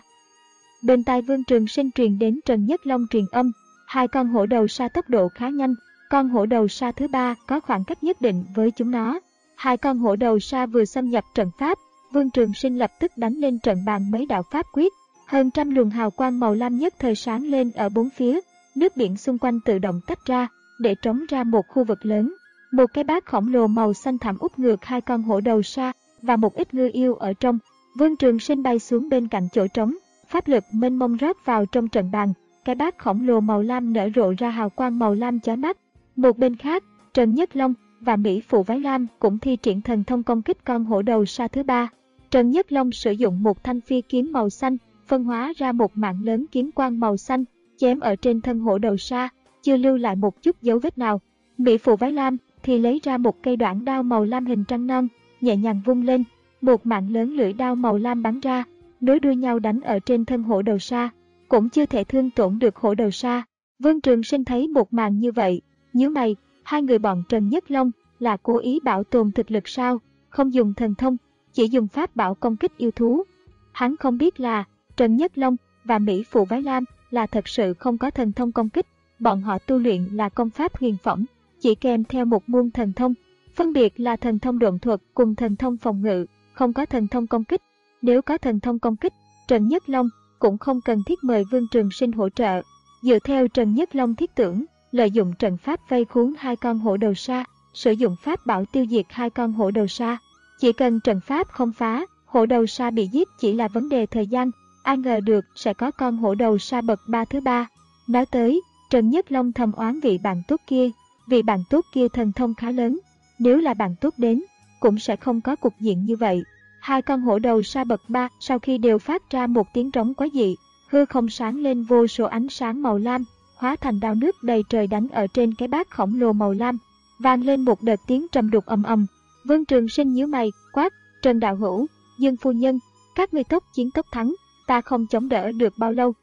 Bên tai Vương Trường Sinh truyền đến Trần Nhất Long truyền âm, hai con hổ đầu sa tốc độ khá nhanh, con hổ đầu sa thứ ba có khoảng cách nhất định với chúng nó. Hai con hổ đầu sa vừa xâm nhập trận pháp, Vương Trường Sinh lập tức đánh lên trận bàn mấy đạo pháp quyết, hơn trăm luồng hào quang màu lam nhất thời sáng lên ở bốn phía, nước biển xung quanh tự động tách ra, để trống ra một khu vực lớn. Một cái bát khổng lồ màu xanh thẳm úp ngược hai con hổ đầu sa và một ít ngư yêu ở trong. Vương Trường Sinh bay xuống bên cạnh chỗ trống, pháp lực mênh mông rót vào trong trận bàn, cái bát khổng lồ màu lam nở rộ ra hào quang màu lam chói mắt. Một bên khác, Trần Nhất Long và Mỹ Phụ Váy Lam cũng thi triển thần thông công kích con hổ đầu sa thứ ba. Trần Nhất Long sử dụng một thanh phi kiếm màu xanh, phân hóa ra một mạng lớn kiếm quang màu xanh, chém ở trên thân hổ đầu sa, chưa lưu lại một chút dấu vết nào. Mỹ Phụ Váy Lam thì lấy ra một cây đoạn đao màu lam hình trăng non, nhẹ nhàng vung lên, một mạng lớn lưỡi đao màu lam bắn ra, nối đuôi nhau đánh ở trên thân hổ đầu sa, cũng chưa thể thương tổn được hổ đầu sa. Vương Trường Sinh thấy một màn như vậy, nhíu mày, hai người bọn Trần Nhất Long là cố ý bảo tồn thực lực sao, không dùng thần thông, chỉ dùng pháp bảo công kích yêu thú. Hắn không biết là Trần Nhất Long và Mỹ Phụ Váy Lam là thật sự không có thần thông công kích, bọn họ tu luyện là công pháp huyền phẩm, chỉ kèm theo một môn thần thông, phân biệt là thần thông độn thuật cùng thần thông phòng ngự, không có thần thông công kích. Nếu có thần thông công kích, Trần Nhất Long cũng không cần thiết mời Vương Trường Sinh hỗ trợ. Dựa theo Trần Nhất Long thiết tưởng, lợi dụng trận pháp vây khốn hai con hổ đầu sa, sử dụng pháp bảo tiêu diệt hai con hổ đầu sa. Chỉ cần trận pháp không phá, hổ đầu sa bị giết chỉ là vấn đề thời gian, ai ngờ được sẽ có con hổ đầu sa bậc ba thứ ba. Nói tới, Trần Nhất Long thầm oán vị bạn tốt kia, vị bạn tốt kia thần thông khá lớn, nếu là bạn tốt đến, cũng sẽ không có cục diện như vậy. Hai con hổ đầu sa bậc ba sau khi đều phát ra một tiếng trống quái dị, hư không sáng lên vô số ánh sáng màu lam, hóa thành đao nước đầy trời đánh ở trên cái bát khổng lồ màu lam, vang lên một đợt tiếng trầm đục ầm ầm. Vương Trường Sinh nhíu mày, quát, Trần đạo hữu, Dương phu nhân, các ngươi tốc chiến tốc thắng, ta không chống đỡ được bao lâu.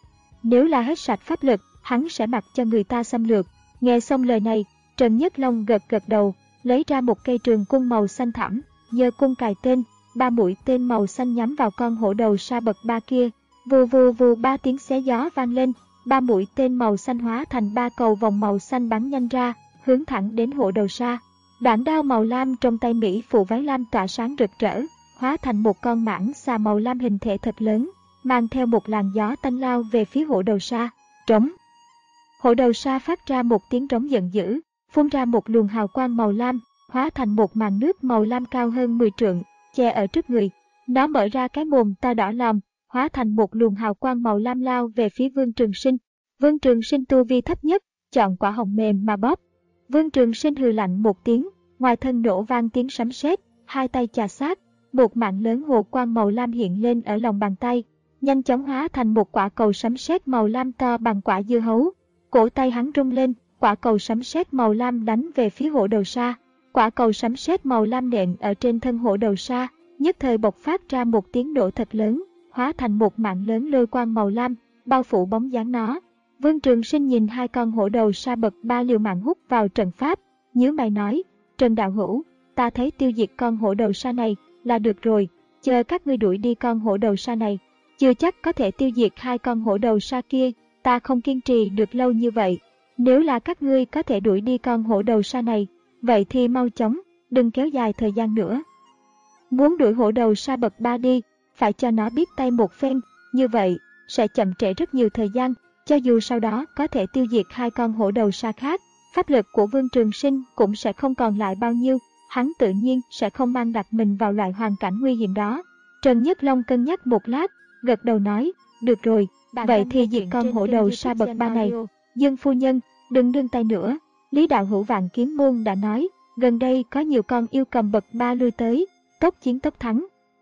Nếu là hết sạch pháp lực, hắn sẽ mặc cho người ta xâm lược. Nghe xong lời này, Trần Nhất Long gật gật đầu, lấy ra một cây trường cung màu xanh thẳm, giơ cung cài tên, ba mũi tên màu xanh nhắm vào con hổ đầu sa bậc ba kia. Vù vù vù ba tiếng xé gió vang lên, ba mũi tên màu xanh hóa thành ba cầu vòng màu xanh bắn nhanh ra, hướng thẳng đến hổ đầu sa. Đoạn đao màu lam trong tay Mỹ Phụ Váy Lam tỏa sáng rực rỡ, hóa thành một con mãng xà màu lam hình thể thật lớn, mang theo một làn gió tanh lao về phía hổ đầu sa. Trống. Hổ đầu sa phát ra một tiếng trống giận dữ, phun ra một luồng hào quang màu lam, hóa thành một màn nước màu lam cao hơn mười trượng, che ở trước người. Nó mở ra cái mồm to đỏ lòm, hóa thành một luồng hào quang màu lam lao về phía Vương Trường Sinh. Vương Trường Sinh tu vi thấp nhất, chọn quả hồng mềm mà bóp. Vương Trường Sinh hừ lạnh một tiếng, ngoài thân nổ vang tiếng sấm sét, hai tay chà sát, một mạng lớn hồ quang màu lam hiện lên ở lòng bàn tay, nhanh chóng hóa thành một quả cầu sấm sét màu lam to bằng quả dưa hấu. Cổ tay hắn rung lên, quả cầu sấm sét màu lam đánh về phía hổ đầu sa. Quả cầu sấm sét màu lam nện ở trên thân hổ đầu sa, nhất thời bộc phát ra một tiếng nổ thật lớn, hóa thành một mạng lớn lôi quang màu lam, bao phủ bóng dáng nó. Vương Trường Sinh nhìn hai con hổ đầu sa bậc ba liều mạng hút vào trận pháp, nhíu mày nói, Trần đạo hữu, ta thấy tiêu diệt con hổ đầu sa này là được rồi, chờ các ngươi đuổi đi con hổ đầu sa này, chưa chắc có thể tiêu diệt hai con hổ đầu sa kia, ta không kiên trì được lâu như vậy. Nếu là các ngươi có thể đuổi đi con hổ đầu sa này, vậy thì mau chóng, đừng kéo dài thời gian nữa. Muốn đuổi hổ đầu sa bậc ba đi, phải cho nó biết tay một phen, như vậy sẽ chậm trễ rất nhiều thời gian, cho dù sau đó có thể tiêu diệt hai con hổ đầu sa khác, pháp lực của Vương Trường Sinh cũng sẽ không còn lại bao nhiêu, hắn tự nhiên sẽ không mang đặt mình vào loại hoàn cảnh nguy hiểm đó. Trần Nhất Long cân nhắc một lát, gật đầu nói, được rồi, bạn vậy thì diệt con hổ đầu sa bậc ba này. Dương phu nhân, đừng nương tay nữa, Lý đạo hữu Vạn Kiếm môn đã nói, gần đây có nhiều con yêu cầm bậc ba lui tới, tốc chiến tốc thắng.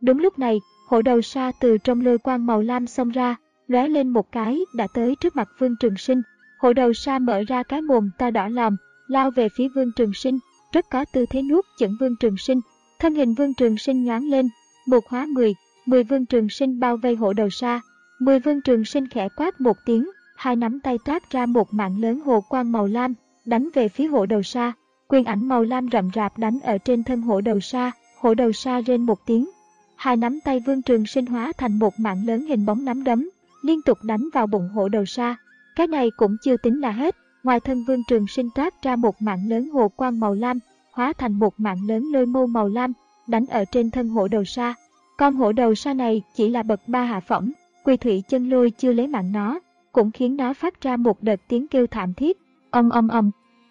Đúng lúc này, hổ đầu sa từ trong lôi quang màu lam xông ra, lóe lên một cái đã tới trước mặt Vương Trường Sinh. Hổ đầu sa mở ra cái mồm to đỏ lòm, lao về phía Vương Trường Sinh, rất có tư thế nuốt chửng Vương Trường Sinh. Thân hình Vương Trường Sinh nhoáng lên, một hóa mười, mười Vương Trường Sinh bao vây hổ đầu sa. Mười Vương Trường Sinh khẽ quát một tiếng, hai nắm tay toát ra một mạng lớn hồ quang màu lam, đánh về phía hổ đầu sa. Quyền ảnh màu lam rậm rạp đánh ở trên thân hổ đầu sa, hổ đầu sa rên một tiếng. Hai nắm tay Vương Trường Sinh hóa thành một mạng lớn hình bóng nắm đấm, liên tục đánh vào bụng hổ đầu sa. Cái này cũng chưa tính là hết, ngoài thân Vương Trường Sinh toát ra một mạng lớn hồ quang màu lam, hóa thành một mạng lớn lôi mâu màu lam, đánh ở trên thân hổ đầu sa. Con hổ đầu sa này chỉ là bậc ba hạ phẩm, Quỳ Thủy chân lôi chưa lấy mạng nó, cũng khiến nó phát ra một đợt tiếng kêu thảm thiết. Ầm ầm ầm.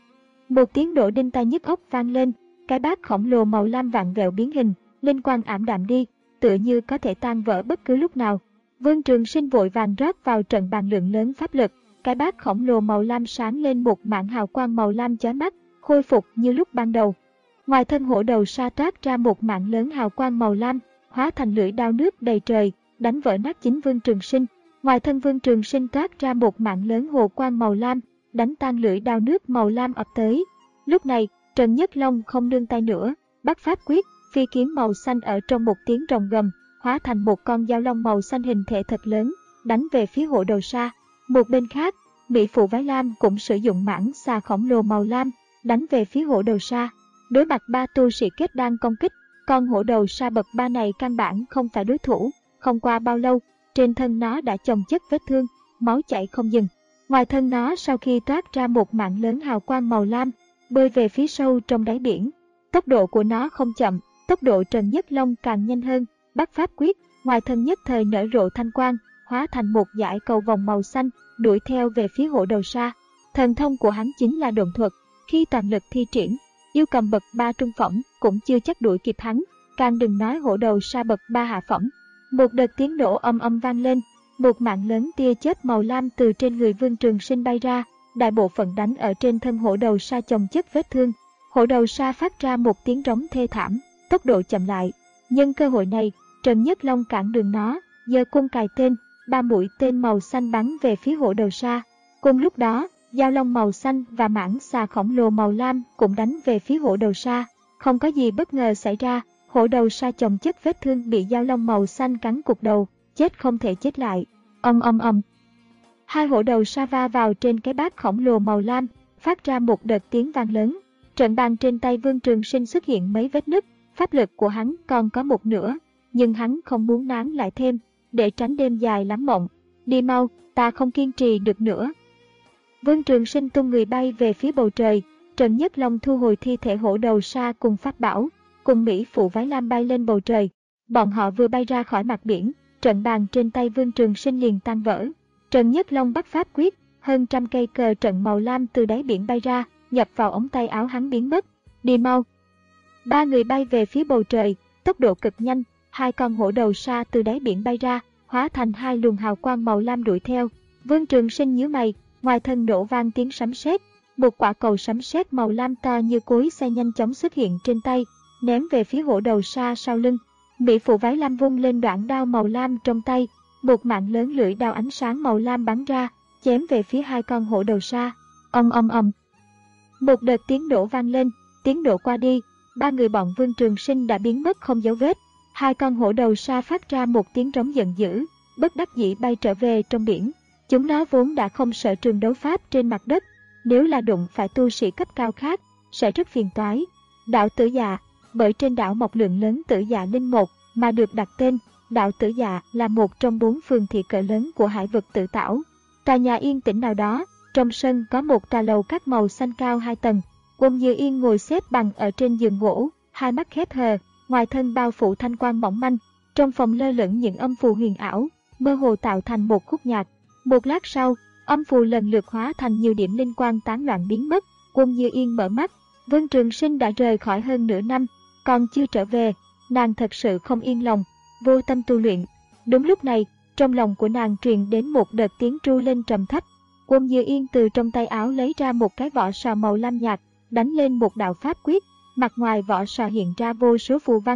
Một tiếng nổ đinh tai nhức óc vang lên, cái bát khổng lồ màu lam vặn vẹo biến hình, linh quang ảm đạm đi, tựa như có thể tan vỡ bất cứ lúc nào. Vương Trường Sinh vội vàng rót vào trận bàn lượng lớn pháp lực, cái bát khổng lồ màu lam sáng lên một mảng hào quang màu lam chói mắt, khôi phục như lúc ban đầu. Ngoài thân hổ đầu sa toát ra một mảng lớn hào quang màu lam, hóa thành lưỡi đao nước đầy trời, đánh vỡ nát chính Vương Trường Sinh. Ngoài thân Vương Trường Sinh toát ra một mảng lớn hồ quang màu lam, đánh tan lưỡi đao nước màu lam ập tới. Lúc này, Trần Nhất Long không nương tay nữa, bắt pháp quyết, phi kiếm màu xanh ở trong một tiếng rồng gầm, hóa thành một con dao long màu xanh hình thể thật lớn, đánh về phía hổ đầu sa. Một bên khác, Mỹ Phụ Váy Lam cũng sử dụng mãng xà khổng lồ màu lam, đánh về phía hổ đầu sa. Đối mặt ba tu sĩ kết đan công kích, con hổ đầu sa bậc ba này căn bản không phải đối thủ. Không qua bao lâu, trên thân nó đã chồng chất vết thương, máu chảy không dừng. Ngoài thân nó sau khi toát ra một mạng lớn hào quang màu lam, bơi về phía sâu trong đáy biển. Tốc độ của nó không chậm, tốc độ Trần Nhất Long càng nhanh hơn, bắt pháp quyết, ngoài thân nhất thời nở rộ thanh quang, hóa thành một dải cầu vòng màu xanh, đuổi theo về phía hổ đầu sa. Thần thông của hắn chính là độn thuật, khi toàn lực thi triển, yêu cầm bậc ba trung phẩm cũng chưa chắc đuổi kịp hắn, càng đừng nói hổ đầu sa bậc ba hạ phẩm. Một đợt tiếng nổ âm âm vang lên, một mạng lớn tia chớp màu lam từ trên người Vương Trường Sinh bay ra, đại bộ phận đánh ở trên thân hổ đầu sa chồng chất vết thương. Hổ đầu sa phát ra một tiếng rống thê thảm, tốc độ chậm lại. Nhân cơ hội này, Trần Nhất Long cản đường nó, giơ cung cài tên, ba mũi tên màu xanh bắn về phía hổ đầu sa. Cùng lúc đó, dao long màu xanh và mãng xà khổng lồ màu lam cũng đánh về phía hổ đầu sa. Không có gì bất ngờ xảy ra, hổ đầu sa chồng chất vết thương bị dao long màu xanh cắn cụt đầu, chết không thể chết lại. Ầm ầm ầm. Hai hổ đầu sa va vào trên cái bát khổng lồ màu lam, phát ra một đợt tiếng vang lớn. Trận bàn trên tay Vương Trường Sinh xuất hiện mấy vết nứt, pháp lực của hắn còn có một nửa, nhưng hắn không muốn nán lại thêm, để tránh đêm dài lắm mộng. Đi mau, ta không kiên trì được nữa. Vương Trường Sinh tung người bay về phía bầu trời, Trần Nhất Long thu hồi thi thể hổ đầu sa cùng pháp bảo, cùng Mỹ Phụ Váy Lam bay lên bầu trời. Bọn họ vừa bay ra khỏi mặt biển, trận bàn trên tay Vương Trường Sinh liền tan vỡ. Trần Nhất Long bắt pháp quyết, hơn trăm cây cờ trận màu lam từ đáy biển bay ra, nhập vào ống tay áo hắn biến mất. Đi mau. Ba người bay về phía bầu trời, tốc độ cực nhanh, hai con hổ đầu sa từ đáy biển bay ra, hóa thành hai luồng hào quang màu lam đuổi theo. Vương Trường Sinh nhíu mày, ngoài thân nổ vang tiếng sấm sét, một quả cầu sấm sét màu lam to như cối xay nhanh chóng xuất hiện trên tay, ném về phía hổ đầu sa sau lưng. Mỹ Phụ Váy Lam vung lên đoạn đao màu lam trong tay, một mạng lớn lưỡi đao ánh sáng màu lam bắn ra, chém về phía hai con hổ đầu sa. Ầm ầm ầm. Một đợt tiếng nổ vang lên, tiếng nổ qua đi, ba người bọn Vương Trường Sinh đã biến mất không dấu vết. Hai con hổ đầu sa phát ra một tiếng rống giận dữ, bất đắc dĩ bay trở về trong biển. Chúng nó vốn đã không sợ trường đấu pháp trên mặt đất, nếu là đụng phải tu sĩ cấp cao khác, sẽ rất phiền toái. Đạo Tử Dạ, bởi trên đảo mọc lượng lớn tử dạ linh một mà được đặt tên. Đạo Tử Dạ là một trong bốn phường thị cỡ lớn của hải vực Tử Tảo. Tòa nhà yên tĩnh nào đó, trong sân có một tòa lầu các màu xanh cao hai tầng. Quân Như Yên ngồi xếp bằng ở trên giường gỗ, hai mắt khép hờ, ngoài thân bao phủ thanh quang mỏng manh. Trong phòng lơ lửng những âm phù huyền ảo, mơ hồ tạo thành một khúc nhạc. Một lát sau, âm phù lần lượt hóa thành nhiều điểm linh quang tán loạn biến mất. Quân Như Yên mở mắt, Vương Trường Sinh đã rời khỏi hơn nửa năm, còn chưa trở về, nàng thật sự không yên lòng, vô tâm tu luyện. Đúng lúc này, trong lòng của nàng truyền đến một đợt tiếng tru lên trầm thấp. Quân Như Yên từ trong tay áo lấy ra một cái vỏ sò màu lam nhạt, đánh lên một đạo pháp quyết, mặt ngoài vỏ sò hiện ra vô số phù văn,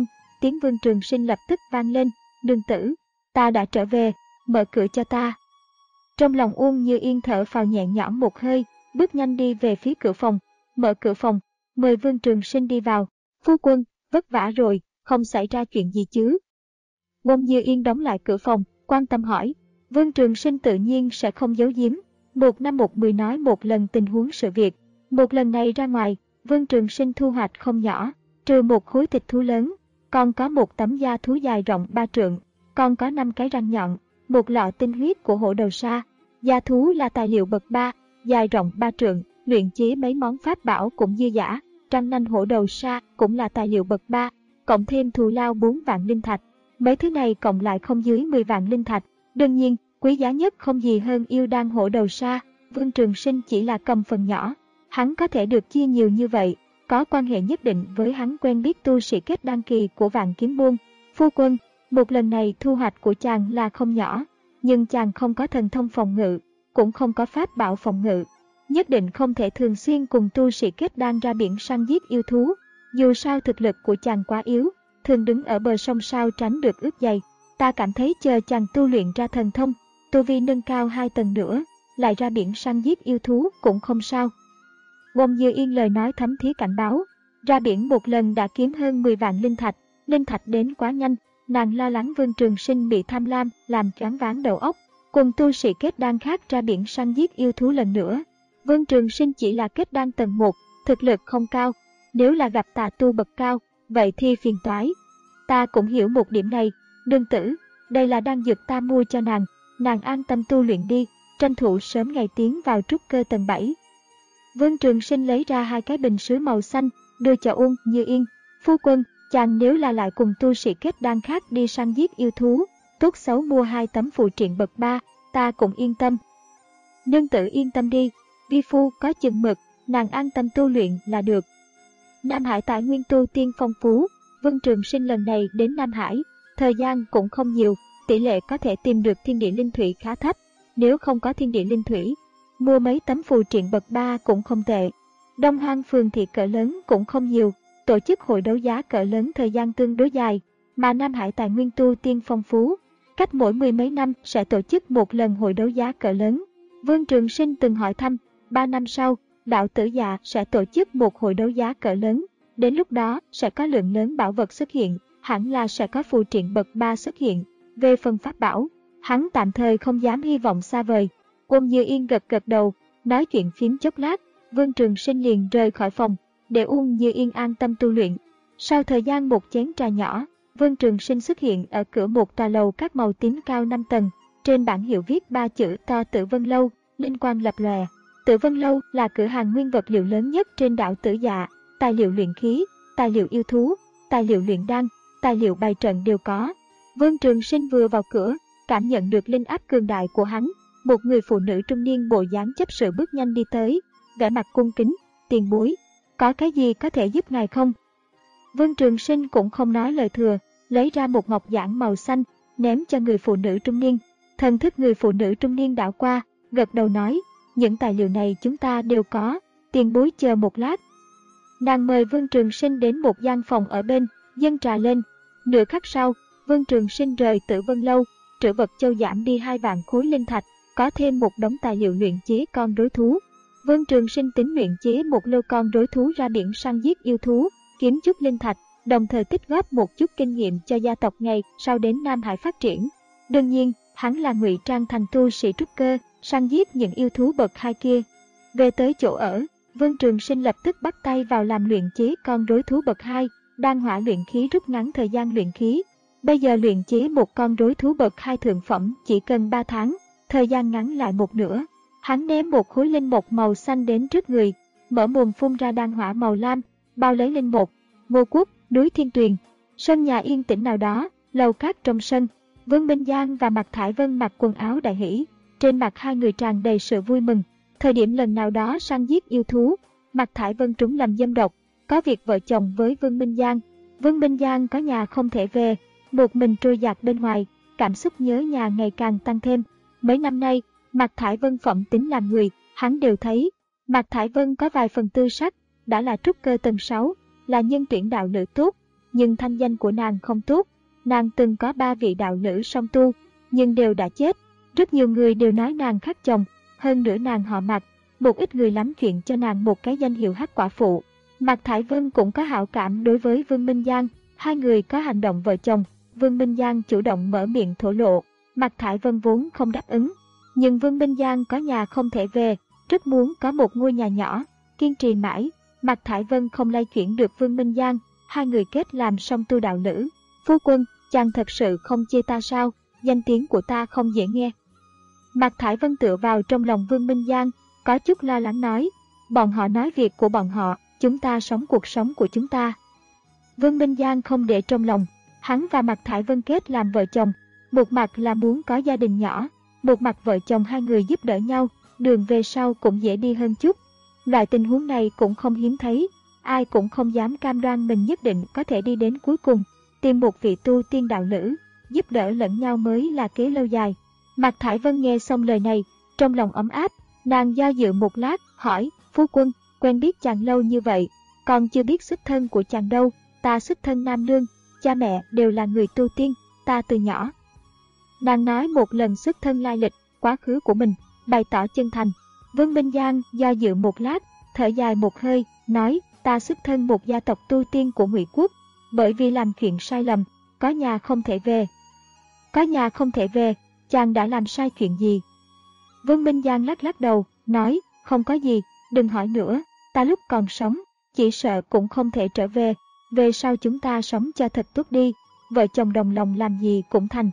tiếng Vương Trường Sinh lập tức vang lên, nương tử, ta đã trở về, mở cửa cho ta. Trong lòng Uông Như Yên thở phào nhẹ nhõm một hơi, bước nhanh đi về phía cửa phòng, mở cửa phòng, mời Vương Trường Sinh đi vào. Phu quân, vất vả rồi, không xảy ra chuyện gì chứ? Uông Như Yên đóng lại cửa phòng, quan tâm hỏi. Vương Trường Sinh tự nhiên sẽ không giấu giếm, một năm một mười nói một lần tình huống sự việc. Một lần này ra ngoài, Vương Trường Sinh thu hoạch không nhỏ, trừ một khối thịt thú lớn, còn có một tấm da thú dài rộng ba trượng, còn có năm cái răng nhọn, một lọ tinh huyết của hổ đầu sa. Da thú là tài liệu bậc ba, dài rộng ba trượng, luyện chế mấy món pháp bảo cũng dư dả. Răng nanh hổ đầu sa cũng là tài liệu bậc ba, cộng thêm thù lao bốn vạn linh thạch. Mấy thứ này cộng lại không dưới mười vạn linh thạch. Đương nhiên, quý giá nhất không gì hơn yêu đan hổ đầu sa. Vương Trường Sinh chỉ là cầm phần nhỏ, hắn có thể được chia nhiều như vậy, có quan hệ nhất định với hắn quen biết tu sĩ kết đan kỳ của Vạn Kiếm Môn. Phu quân, một lần này thu hoạch của chàng là không nhỏ, nhưng chàng không có thần thông phòng ngự, cũng không có pháp bảo phòng ngự, nhất định không thể thường xuyên cùng tu sĩ kết đan ra biển săn giết yêu thú. Dù sao thực lực của chàng quá yếu, thường đứng ở bờ sông sao tránh được ướt dày. Ta cảm thấy chờ chàng tu luyện ra thần thông, tu vi nâng cao hai tầng nữa, lại ra biển săn giết yêu thú cũng không sao. Uông Như Yên lời nói thấm thía cảnh báo, ra biển một lần đã kiếm hơn mười vạn linh thạch, linh thạch đến quá nhanh, nàng lo lắng Vương Trường Sinh bị tham lam làm choáng váng đầu óc, cùng tu sĩ kết đan khác ra biển săn giết yêu thú lần nữa. Vương Trường Sinh chỉ là kết đan tầng một, thực lực không cao, nếu là gặp tà tu bậc cao, vậy thì phiền toái. Ta cũng hiểu một điểm này, nương tử, đây là đan dược ta mua cho nàng, nàng an tâm tu luyện đi, tranh thủ sớm ngày tiến vào trúc cơ tầng bảy. Vương Trường Sinh lấy ra hai cái bình sứ màu xanh, đưa cho Uông Như Yên. Phu quân, chàng nếu là lại cùng tu sĩ kết đan khác đi săn giết yêu thú, tốt xấu mua hai tấm phù triện bậc ba, ta cũng yên tâm. Nương tử yên tâm đi, vi phu có chừng mực, nàng an tâm tu luyện là được. Nam Hải tài nguyên tu tiên phong phú, Vương Trường Sinh lần này đến Nam Hải, thời gian cũng không nhiều, tỷ lệ có thể tìm được thiên địa linh thủy khá thấp, nếu không có thiên địa linh thủy, mua mấy tấm phù triện bậc ba cũng không tệ. Đông Hoang phường thị cỡ lớn cũng không nhiều, tổ chức hội đấu giá cỡ lớn thời gian tương đối dài, mà Nam Hải tài nguyên tu tiên phong phú, cách mỗi mười mấy năm sẽ tổ chức một lần hội đấu giá cỡ lớn. Vương Trường Sinh từng hỏi thăm, ba năm sau, đạo tử dạ sẽ tổ chức một hội đấu giá cỡ lớn, đến lúc đó sẽ có lượng lớn bảo vật xuất hiện, hẳn là sẽ có phù triện bậc ba xuất hiện. Về phần pháp bảo, hắn tạm thời không dám hy vọng xa vời. Uông Như Yên gật gật đầu, nói chuyện phím chốc lát, Vương Trường Sinh liền rời khỏi phòng, để Uông Như Yên an tâm tu luyện. Sau thời gian một chén trà nhỏ, Vương Trường Sinh xuất hiện ở cửa một tòa lầu các màu tím cao năm tầng, trên bảng hiệu viết ba chữ to Tử Vân Lâu, linh quang lập lòe. Tử Vân Lâu là cửa hàng nguyên vật liệu lớn nhất trên đảo Tử Dạ, tài liệu luyện khí, tài liệu yêu thú, tài liệu luyện đan, tài liệu bày trận đều có. Vương Trường Sinh vừa vào cửa, cảm nhận được linh áp cường đại của hắn, một người phụ nữ trung niên bộ dáng chấp sự bước nhanh đi tới, vẻ mặt cung kính, tiền bối, có cái gì có thể giúp ngài không? Vương Trường Sinh cũng không nói lời thừa, lấy ra một ngọc giản màu xanh, ném cho người phụ nữ trung niên. Thần thức người phụ nữ trung niên đảo qua, gật đầu nói, những tài liệu này chúng ta đều có, tiền bối chờ một lát. Nàng mời Vương Trường Sinh đến một gian phòng ở bên, dâng trà lên. Nửa khắc sau, Vương Trường Sinh rời Tử Vân Lâu, trữ vật châu giảm đi hai vạn khối linh thạch, có thêm một đống tài liệu luyện chế con rối thú. Vương Trường Sinh tính luyện chế một lô con rối thú ra biển săn giết yêu thú, kiếm chút linh thạch, đồng thời tích góp một chút kinh nghiệm cho gia tộc ngày sau đến Nam Hải phát triển. Đương nhiên, hắn là ngụy trang thành tu sĩ trúc cơ, săn giết những yêu thú bậc hai kia. Về tới chỗ ở, Vương Trường Sinh lập tức bắt tay vào làm luyện chế con rối thú bậc hai, đan hỏa luyện khí rút ngắn thời gian luyện khí. Bây giờ luyện chế một con rối thú bậc hai thượng phẩm chỉ cần ba tháng, thời gian ngắn lại một nửa. Hắn ném một khối linh mục màu xanh đến trước người, mở mồm phun ra đan hỏa màu lam, bao lấy linh mục. Ngô Quốc, núi Thiên Tuyền, sân nhà yên tĩnh nào đó, lầu cát trong sân. Vương Minh Giang và Mạc Thải Vân mặc quần áo đại hỷ, trên mặt hai người tràn đầy sự vui mừng. Thời điểm lần nào đó săn giết yêu thú, Mạc Thải Vân trúng lầm dâm độc, có việc vợ chồng với Vương Minh Giang. Vương Minh Giang có nhà không thể về, một mình trôi dạt bên ngoài, cảm xúc nhớ nhà ngày càng tăng thêm. Mấy năm nay, Mạc Thải Vân phẩm tính làm người, hắn đều thấy. Mạc Thải Vân có vài phần tư sắc, đã là trúc cơ tầng sáu, là nhân tuyển đạo nữ tốt, nhưng thanh danh của nàng không tốt. Nàng từng có ba vị đạo lữ song tu, nhưng đều đã chết. Rất nhiều người đều nói nàng khác chồng, hơn nữa nàng họ Mạc. Một ít người lắm chuyện cho nàng một cái danh hiệu hắc quả phụ. Mạc Thải Vân cũng có hảo cảm đối với Vương Minh Giang, hai người có hành động vợ chồng. Vương Minh Giang chủ động mở miệng thổ lộ, Mạc Thải Vân vốn không đáp ứng. Nhưng Vương Minh Giang có nhà không thể về, rất muốn có một ngôi nhà nhỏ, kiên trì mãi. Mạc Thải Vân không lay chuyển được Vương Minh Giang, hai người kết làm song tu đạo lữ. Phu quân, chàng thật sự không chê ta sao, danh tiếng của ta không dễ nghe. Mạc Thải Vân tựa vào trong lòng Vương Minh Giang, có chút lo lắng nói, bọn họ nói việc của bọn họ, chúng ta sống cuộc sống của chúng ta. Vương Minh Giang không để trong lòng, hắn và Mạc Thải Vân kết làm vợ chồng, một mặt là muốn có gia đình nhỏ, một mặt vợ chồng hai người giúp đỡ nhau, đường về sau cũng dễ đi hơn chút. Loại tình huống này cũng không hiếm thấy, ai cũng không dám cam đoan mình nhất định có thể đi đến cuối cùng. Tìm một vị tu tiên đạo lữ, giúp đỡ lẫn nhau mới là kế lâu dài. Mạc Thải Vân nghe xong lời này, trong lòng ấm áp, nàng do dự một lát, hỏi, phu quân, quen biết chàng lâu như vậy, còn chưa biết xuất thân của chàng đâu. Ta xuất thân Nam Nương, cha mẹ đều là người tu tiên, ta từ nhỏ. Nàng nói một lần xuất thân lai lịch, quá khứ của mình, bày tỏ chân thành. Vương Minh Giang do dự một lát, thở dài một hơi, nói, ta xuất thân một gia tộc tu tiên của Ngụy Quốc, bởi vì làm chuyện sai lầm, có nhà không thể về. Có nhà không thể về, chàng đã làm sai chuyện gì? Vương Minh Giang lắc lắc đầu, nói, không có gì, đừng hỏi nữa, ta lúc còn sống, chỉ sợ cũng không thể trở về, về sau chúng ta sống cho thật tốt đi, vợ chồng đồng lòng làm gì cũng thành.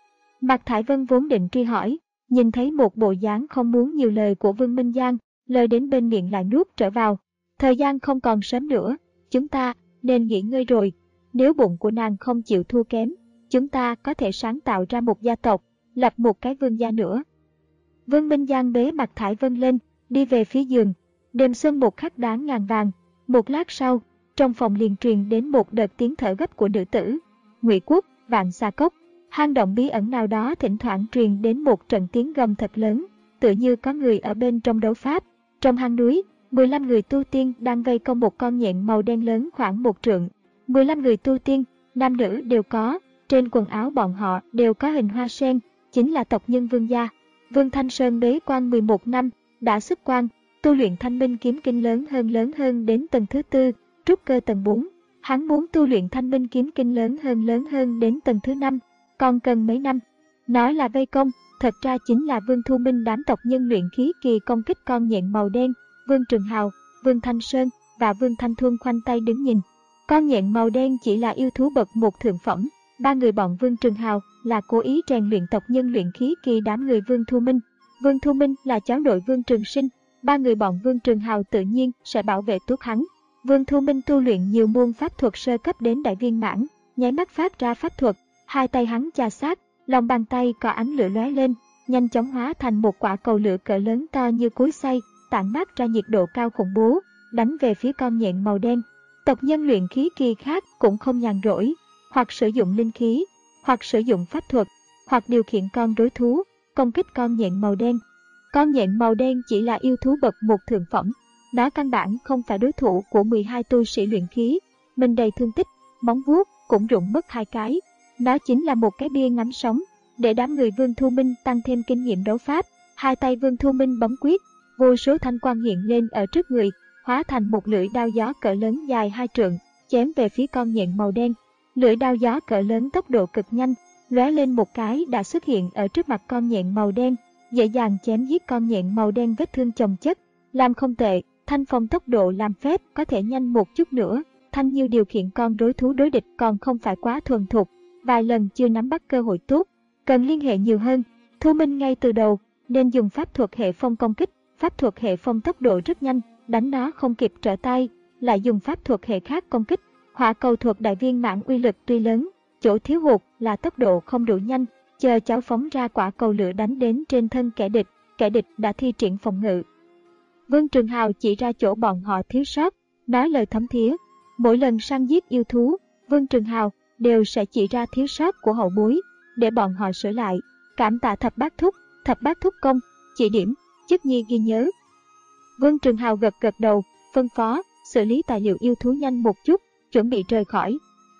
Mạc Thải Vân vốn định truy hỏi, nhìn thấy một bộ dáng không muốn nhiều lời của Vương Minh Giang, lời đến bên miệng lại nuốt trở vào. Thời gian không còn sớm nữa, chúng ta nên nghỉ ngơi rồi. Nếu bụng của nàng không chịu thua kém, chúng ta có thể sáng tạo ra một gia tộc, lập một cái vương gia nữa. Vương Minh Giang bế Mạc Thải Vân lên, đi về phía giường. Đêm xuân một khắc đáng ngàn vàng. Một lát sau, trong phòng liền truyền đến một đợt tiếng thở gấp của nữ tử. Ngụy Quốc, Vạn Xà Cốc, hang động bí ẩn nào đó thỉnh thoảng truyền đến một trận tiếng gầm thật lớn, tựa như có người ở bên trong đấu pháp. Trong hang núi, mười lăm người tu tiên đang vây công một con nhện màu đen lớn khoảng một trượng. mười lăm người tu tiên, nam nữ đều có, trên quần áo bọn họ đều có hình hoa sen, chính là tộc nhân Vương gia. Vương Thanh Sơn bế quan mười một năm, đã xuất quan, tu luyện Thanh Minh kiếm kinh lớn hơn lớn hơn đến tầng thứ tư, trúc cơ tầng bốn. Hắn muốn tu luyện Thanh Minh kiếm kinh lớn hơn lớn hơn đến tầng thứ năm, còn cần mấy năm. Nói là vây công, thật ra chính là Vương Thu Minh đám tộc nhân luyện khí kỳ công kích con nhện màu đen. Vương Trường Hào, Vương Thanh Sơn và Vương Thanh Thuân khoanh tay đứng nhìn. Con nhện màu đen chỉ là yêu thú bậc một thượng phẩm, ba người bọn Vương Trường Hào là cố ý rèn luyện tộc nhân luyện khí kỳ đám người Vương Thu Minh. Vương Thu Minh là cháu nội Vương Trường Sinh, ba người bọn Vương Trường Hào tự nhiên sẽ bảo vệ tốt hắn. Vương Thu Minh tu luyện nhiều môn pháp thuật sơ cấp đến đại viên mãn, nháy mắt phát ra pháp thuật, hai tay hắn chà sát, lòng bàn tay có ánh lửa lóe lên, nhanh chóng hóa thành một quả cầu lửa cỡ lớn to như cối xay, tản mát ra nhiệt độ cao khủng bố, đánh về phía con nhện màu đen. Tộc nhân luyện khí kỳ khác cũng không nhàn rỗi, hoặc sử dụng linh khí, hoặc sử dụng pháp thuật, hoặc điều khiển con rối thú, công kích con nhện màu đen. Con nhện màu đen chỉ là yêu thú bậc một thượng phẩm, nó căn bản không phải đối thủ của mười hai tu sĩ luyện khí, mình đầy thương tích, móng vuốt cũng rụng mất hai cái. Nó chính là một cái bia ngắm sống, để đám người Vương Thu Minh tăng thêm kinh nghiệm đấu pháp. Hai tay Vương Thu Minh bấm quyết, vô số thanh quang hiện lên ở trước người, hóa thành một lưỡi đao gió cỡ lớn dài hai trượng, chém về phía con nhện màu đen. Lưỡi đao gió cỡ lớn tốc độ cực nhanh, lóe lên một cái đã xuất hiện ở trước mặt con nhện màu đen, dễ dàng chém giết con nhện màu đen vết thương chồng chất. Làm không tệ, Thanh Phong tốc độ làm phép có thể nhanh một chút nữa. Thanh Nhiêu điều khiển con rối thú đối địch còn không phải quá thuần thục, vài lần chưa nắm bắt cơ hội tốt, cần liên hệ nhiều hơn. Thu Minh ngay từ đầu nên dùng pháp thuật hệ phong công kích, pháp thuật hệ phong tốc độ rất nhanh, đánh nó không kịp trở tay, lại dùng pháp thuật hệ khác công kích. Hỏa cầu thuật đại viên mãn uy lực tuy lớn, chỗ thiếu hụt là tốc độ không đủ nhanh, chờ cháu phóng ra quả cầu lửa đánh đến trên thân kẻ địch, kẻ địch đã thi triển phòng ngự. Vương Trường Hào chỉ ra chỗ bọn họ thiếu sót, nói lời thấm thía. Mỗi lần săn giết yêu thú, Vương Trường Hào đều sẽ chỉ ra thiếu sót của hậu bối, để bọn họ sửa lại. Cảm tạ Thập Bát Thúc, Thập Bát Thúc công, chỉ điểm, chức nhi ghi nhớ. Vương Trường Hào gật gật đầu, phân phó, xử lý tài liệu yêu thú nhanh một chút, chuẩn bị rời khỏi.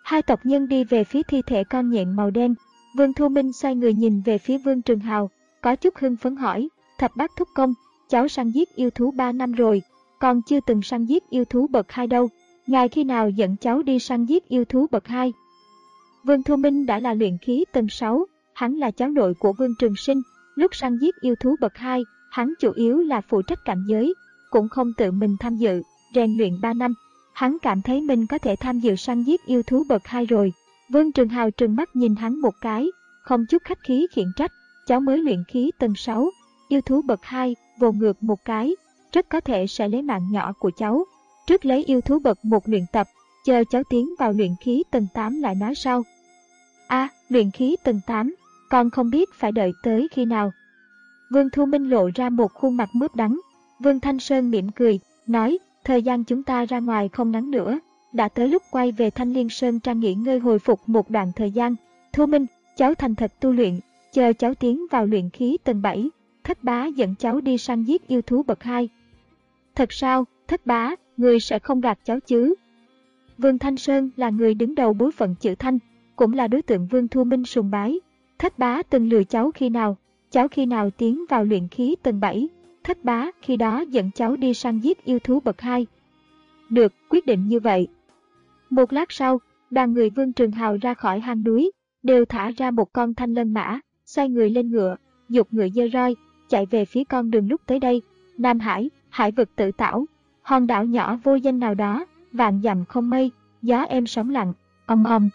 Hai tộc nhân đi về phía thi thể con nhện màu đen. Vương Thu Minh xoay người nhìn về phía Vương Trường Hào, có chút hưng phấn hỏi, Thập Bát Thúc Công, cháu săn giết yêu thú ba năm rồi, còn chưa từng săn giết yêu thú bậc hai đâu. Ngài khi nào dẫn cháu đi săn giết yêu thú bậc hai? Vương Thu Minh đã là luyện khí tầng sáu, hắn là cháu nội của Vương Trường Sinh. Lúc săn giết yêu thú bậc hai, hắn chủ yếu là phụ trách cảnh giới, cũng không tự mình tham dự, rèn luyện ba năm. Hắn cảm thấy mình có thể tham dự săn giết yêu thú bậc hai rồi. Vương Trường Hào trừng mắt nhìn hắn một cái, không chút khách khí khiển trách, cháu mới luyện khí tầng sáu, yêu thú bậc hai, vồ ngược một cái, rất có thể sẽ lấy mạng nhỏ của cháu. Trước lấy yêu thú bậc một luyện tập, chờ cháu tiến vào luyện khí tầng tám lại nói sau. A, à, luyện khí tầng tám, con không biết phải đợi tới khi nào. Vương Thu Minh lộ ra một khuôn mặt mướp đắng. Vương Thanh Sơn mỉm cười, nói, thời gian chúng ta ra ngoài không ngắn nữa, đã tới lúc quay về Thanh Liên Sơn Trang nghỉ ngơi hồi phục một đoạn thời gian. Thu Minh, cháu thành thật tu luyện, chờ cháu tiến vào luyện khí tầng bảy, Thất Bá dẫn cháu đi săn giết yêu thú bậc hai. Thật sao, Thất Bá, người sẽ không gạt cháu chứ? Vương Thanh Sơn là người đứng đầu bối phận chữ Thanh, cũng là đối tượng Vương Thu Minh sùng bái. Thất Bá từng lừa cháu khi nào, cháu khi nào tiến vào luyện khí tầng bảy, Thất Bá khi đó dẫn cháu đi săn giết yêu thú bậc hai. Được, quyết định như vậy. Một lát sau, đoàn người Vương Trường Hào ra khỏi hang núi, đều thả ra một con thanh lân mã, xoay người lên ngựa, giục ngựa giơ roi, chạy về phía con đường lúc tới đây. Nam Hải, hải vực tự tảo, hòn đảo nhỏ vô danh nào đó, vạn dặm không mây, gió êm sóng lặng, ầm ầm.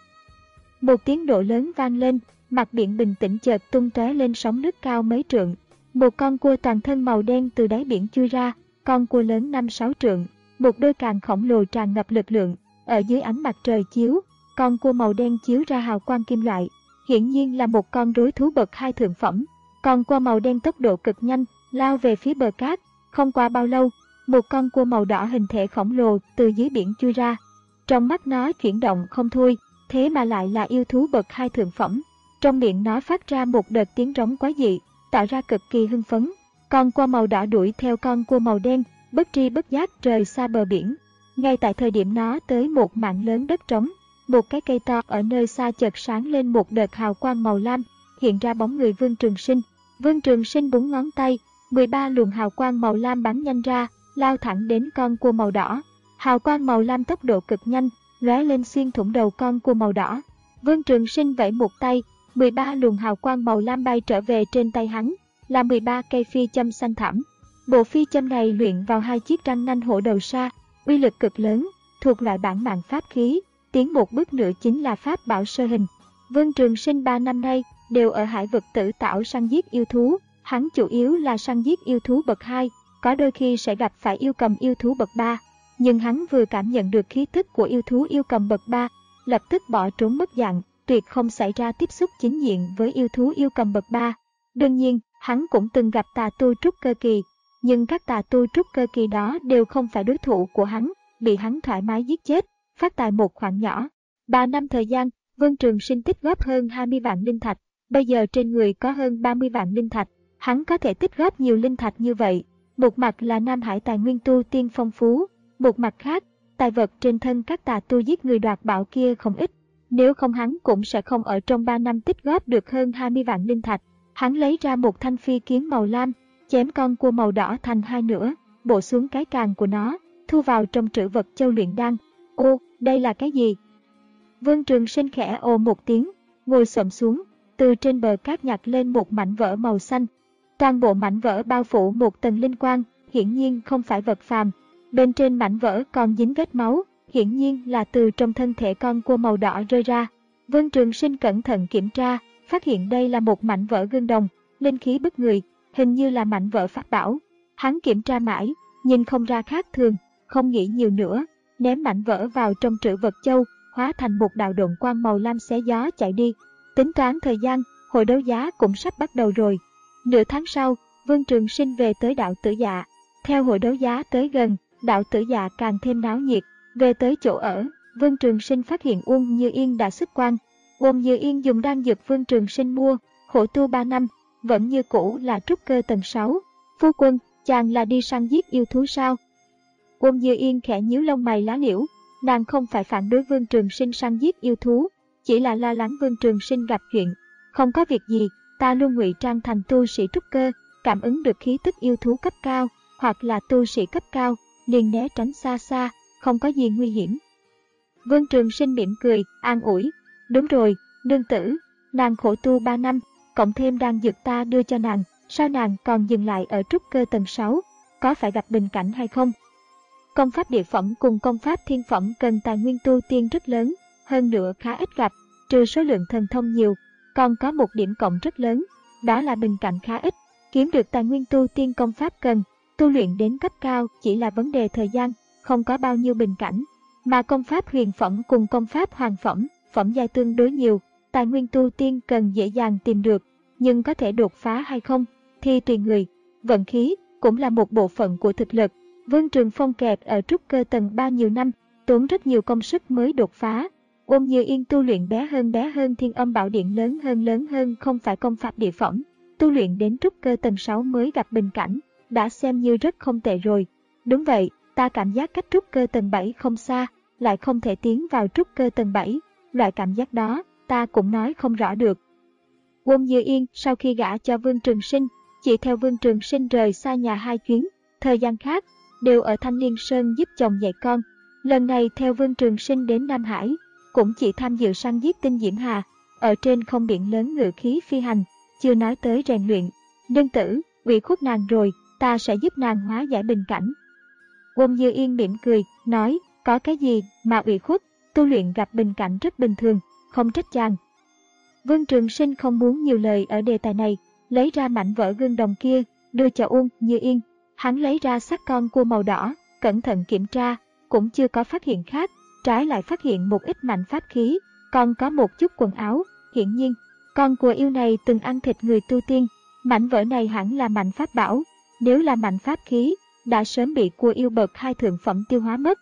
Một tiếng nổ lớn vang lên, mặt biển bình tĩnh chợt tung tóe lên sóng nước cao mấy trượng. Một con cua toàn thân màu đen từ đáy biển chui ra, con cua lớn năm sáu trượng, một đôi càng khổng lồ tràn ngập lực lượng. Ở dưới ánh mặt trời chiếu, con cua màu đen chiếu ra hào quang kim loại, hiển nhiên là một con rối thú bậc hai thượng phẩm. Con cua màu đen tốc độ cực nhanh, lao về phía bờ cát. Không qua bao lâu, một con cua màu đỏ hình thể khổng lồ từ dưới biển chui ra. Trong mắt nó chuyển động không thôi, thế mà lại là yêu thú bậc hai thượng phẩm. Trong miệng nó phát ra một đợt tiếng rống quái dị, tạo ra cực kỳ hưng phấn. Con cua màu đỏ đuổi theo con cua màu đen, bất tri bất giác rời xa bờ biển. Ngay tại thời điểm nó tới một mảng lớn đất trống, một cái cây to ở nơi xa chợt sáng lên một đợt hào quang màu lam, hiện ra bóng người Vương Trường Sinh. Vương Trường Sinh búng ngón tay, mười ba luồng hào quang màu lam bắn nhanh ra, lao thẳng đến con cua màu đỏ. Hào quang màu lam tốc độ cực nhanh, lóe lên xuyên thủng đầu con cua màu đỏ. Vương Trường Sinh vẫy một tay, mười ba luồng hào quang màu lam bay trở về trên tay hắn, là mười ba cây phi châm xanh thẳm. Bộ phi châm này luyện vào hai chiếc răng nanh hổ đầu sa, uy lực cực lớn, thuộc loại bản mạng pháp khí, tiến một bước nữa chính là pháp bảo sơ hình. Vương Trường Sinh ba năm nay đều ở hải vực tử tảo săn giết yêu thú, hắn chủ yếu là săn giết yêu thú bậc hai, có đôi khi sẽ gặp phải yêu cầm yêu thú bậc ba, nhưng hắn vừa cảm nhận được khí tức của yêu thú yêu cầm bậc ba, lập tức bỏ trốn mất dạng, tuyệt không xảy ra tiếp xúc chính diện với yêu thú yêu cầm bậc ba. Đương nhiên, hắn cũng từng gặp tà tu trúc cơ kỳ, nhưng các tà tu trúc cơ kỳ đó đều không phải đối thủ của hắn, bị hắn thoải mái giết chết, phát tài một khoản nhỏ. Ba năm thời gian, Vương Trường Sinh tích góp hơn hai mươi vạn linh thạch, bây giờ trên người có hơn ba mươi vạn linh thạch. Hắn có thể tích góp nhiều linh thạch như vậy, một mặt là Nam Hải tài nguyên tu tiên phong phú, một mặt khác, tài vật trên thân các tà tu giết người đoạt bảo kia không ít. Nếu không hắn cũng sẽ không ở trong ba năm tích góp được hơn hai mươi vạn linh thạch. Hắn lấy ra một thanh phi kiếm màu lam, chém con cua màu đỏ thành hai nửa, bổ xuống cái càng của nó, thu vào trong trữ vật châu luyện đan. Ô, đây là cái gì? Vương Trường Sinh khẽ ồ một tiếng, ngồi xổm xuống, từ trên bờ cát nhặt lên một mảnh vỡ màu xanh. Toàn bộ mảnh vỡ bao phủ một tầng linh quang, hiển nhiên không phải vật phàm. Bên trên mảnh vỡ còn dính vết máu, hiển nhiên là từ trong thân thể con cua màu đỏ rơi ra. Vương Trường Sinh cẩn thận kiểm tra, phát hiện đây là một mảnh vỡ gương đồng, linh khí bức người, hình như là mảnh vỡ pháp bảo. Hắn kiểm tra mãi, nhìn không ra khác thường, không nghĩ nhiều nữa, ném mảnh vỡ vào trong trữ vật châu, hóa thành một đạo độn quang màu lam xé gió chạy đi. Tính toán thời gian, hội đấu giá cũng sắp bắt đầu rồi. Nửa tháng sau, Vương Trường Sinh về tới đảo Tử Dạ. Theo hội đấu giá tới gần, đảo Tử Dạ càng thêm náo nhiệt. Về tới chỗ ở, Vương Trường Sinh phát hiện Uông Như Yên đã xuất quan. Uông Như Yên dùng đan dược Vương Trường Sinh mua, khổ tu ba năm, vẫn như cũ là trúc cơ tầng sáu. Phu quân, chàng là đi săn giết yêu thú sao? Uông Như Yên khẽ nhíu lông mày lá liễu, nàng không phải phản đối Vương Trường Sinh săn giết yêu thú, chỉ là lo lắng Vương Trường Sinh gặp chuyện. Không có việc gì, ta luôn ngụy trang thành tu sĩ trúc cơ, cảm ứng được khí tức yêu thú cấp cao, hoặc là tu sĩ cấp cao, liền né tránh xa xa, không có gì nguy hiểm. Vương Trường Sinh mỉm cười, an ủi, đúng rồi, nương tử, nàng khổ tu ba năm, cộng thêm đan dược ta đưa cho nàng, sao nàng còn dừng lại ở trúc cơ tầng sáu, có phải gặp bình cảnh hay không? Công pháp địa phẩm cùng công pháp thiên phẩm cần tài nguyên tu tiên rất lớn, hơn nữa khá ít gặp, trừ số lượng thần thông nhiều, còn có một điểm cộng rất lớn, đó là bình cảnh khá ít, kiếm được tài nguyên tu tiên công pháp cần, tu luyện đến cấp cao chỉ là vấn đề thời gian, không có bao nhiêu bình cảnh, mà công pháp huyền phẩm cùng công pháp hoàng phẩm, phẩm giai tương đối nhiều, tài nguyên tu tiên cần dễ dàng tìm được, nhưng có thể đột phá hay không, thì tùy người, vận khí cũng là một bộ phận của thực lực. Vương Trường Phong kẹt ở trúc cơ tầng ba nhiều năm, tốn rất nhiều công sức mới đột phá. Ôn Như Yên tu luyện bé hơn bé hơn Thiên Âm Bảo Điện lớn hơn lớn hơn không phải công pháp địa phẩm, tu luyện đến trúc cơ tầng sáu mới gặp bình cảnh, đã xem như rất không tệ rồi. Đúng vậy, ta cảm giác cách trúc cơ tầng bảy không xa, lại không thể tiến vào trúc cơ tầng bảy, loại cảm giác đó, ta cũng nói không rõ được. Ôn Như Yên sau khi gả cho Vương Trường Sinh, chỉ theo Vương Trường Sinh rời xa nhà hai chuyến, thời gian khác đều ở Thanh Liên Sơn giúp chồng dạy con. Lần này theo Vương Trường Sinh đến Nam Hải, cũng chỉ tham dự săn giết Tinh Diễm Hà, ở trên không biển lớn ngự khí phi hành, chưa nói tới rèn luyện. Nương tử, ủy khuất nàng rồi, ta sẽ giúp nàng hóa giải bình cảnh. Ôn Như Yên mỉm cười, nói, có cái gì mà ủy khuất, tu luyện gặp bình cảnh rất bình thường, không trách chàng. Vương Trường Sinh không muốn nhiều lời ở đề tài này, lấy ra mảnh vỡ gương đồng kia, đưa cho Ôn Như Yên. Hắn lấy ra xác con cua màu đỏ, cẩn thận kiểm tra, cũng chưa có phát hiện khác, trái lại phát hiện một ít mảnh pháp khí, còn có một chút quần áo. Hiển nhiên, con cua yêu này từng ăn thịt người tu tiên, mảnh vỡ này hẳn là mảnh pháp bảo, nếu là mảnh pháp khí, đã sớm bị cua yêu bậc hai thượng phẩm tiêu hóa mất.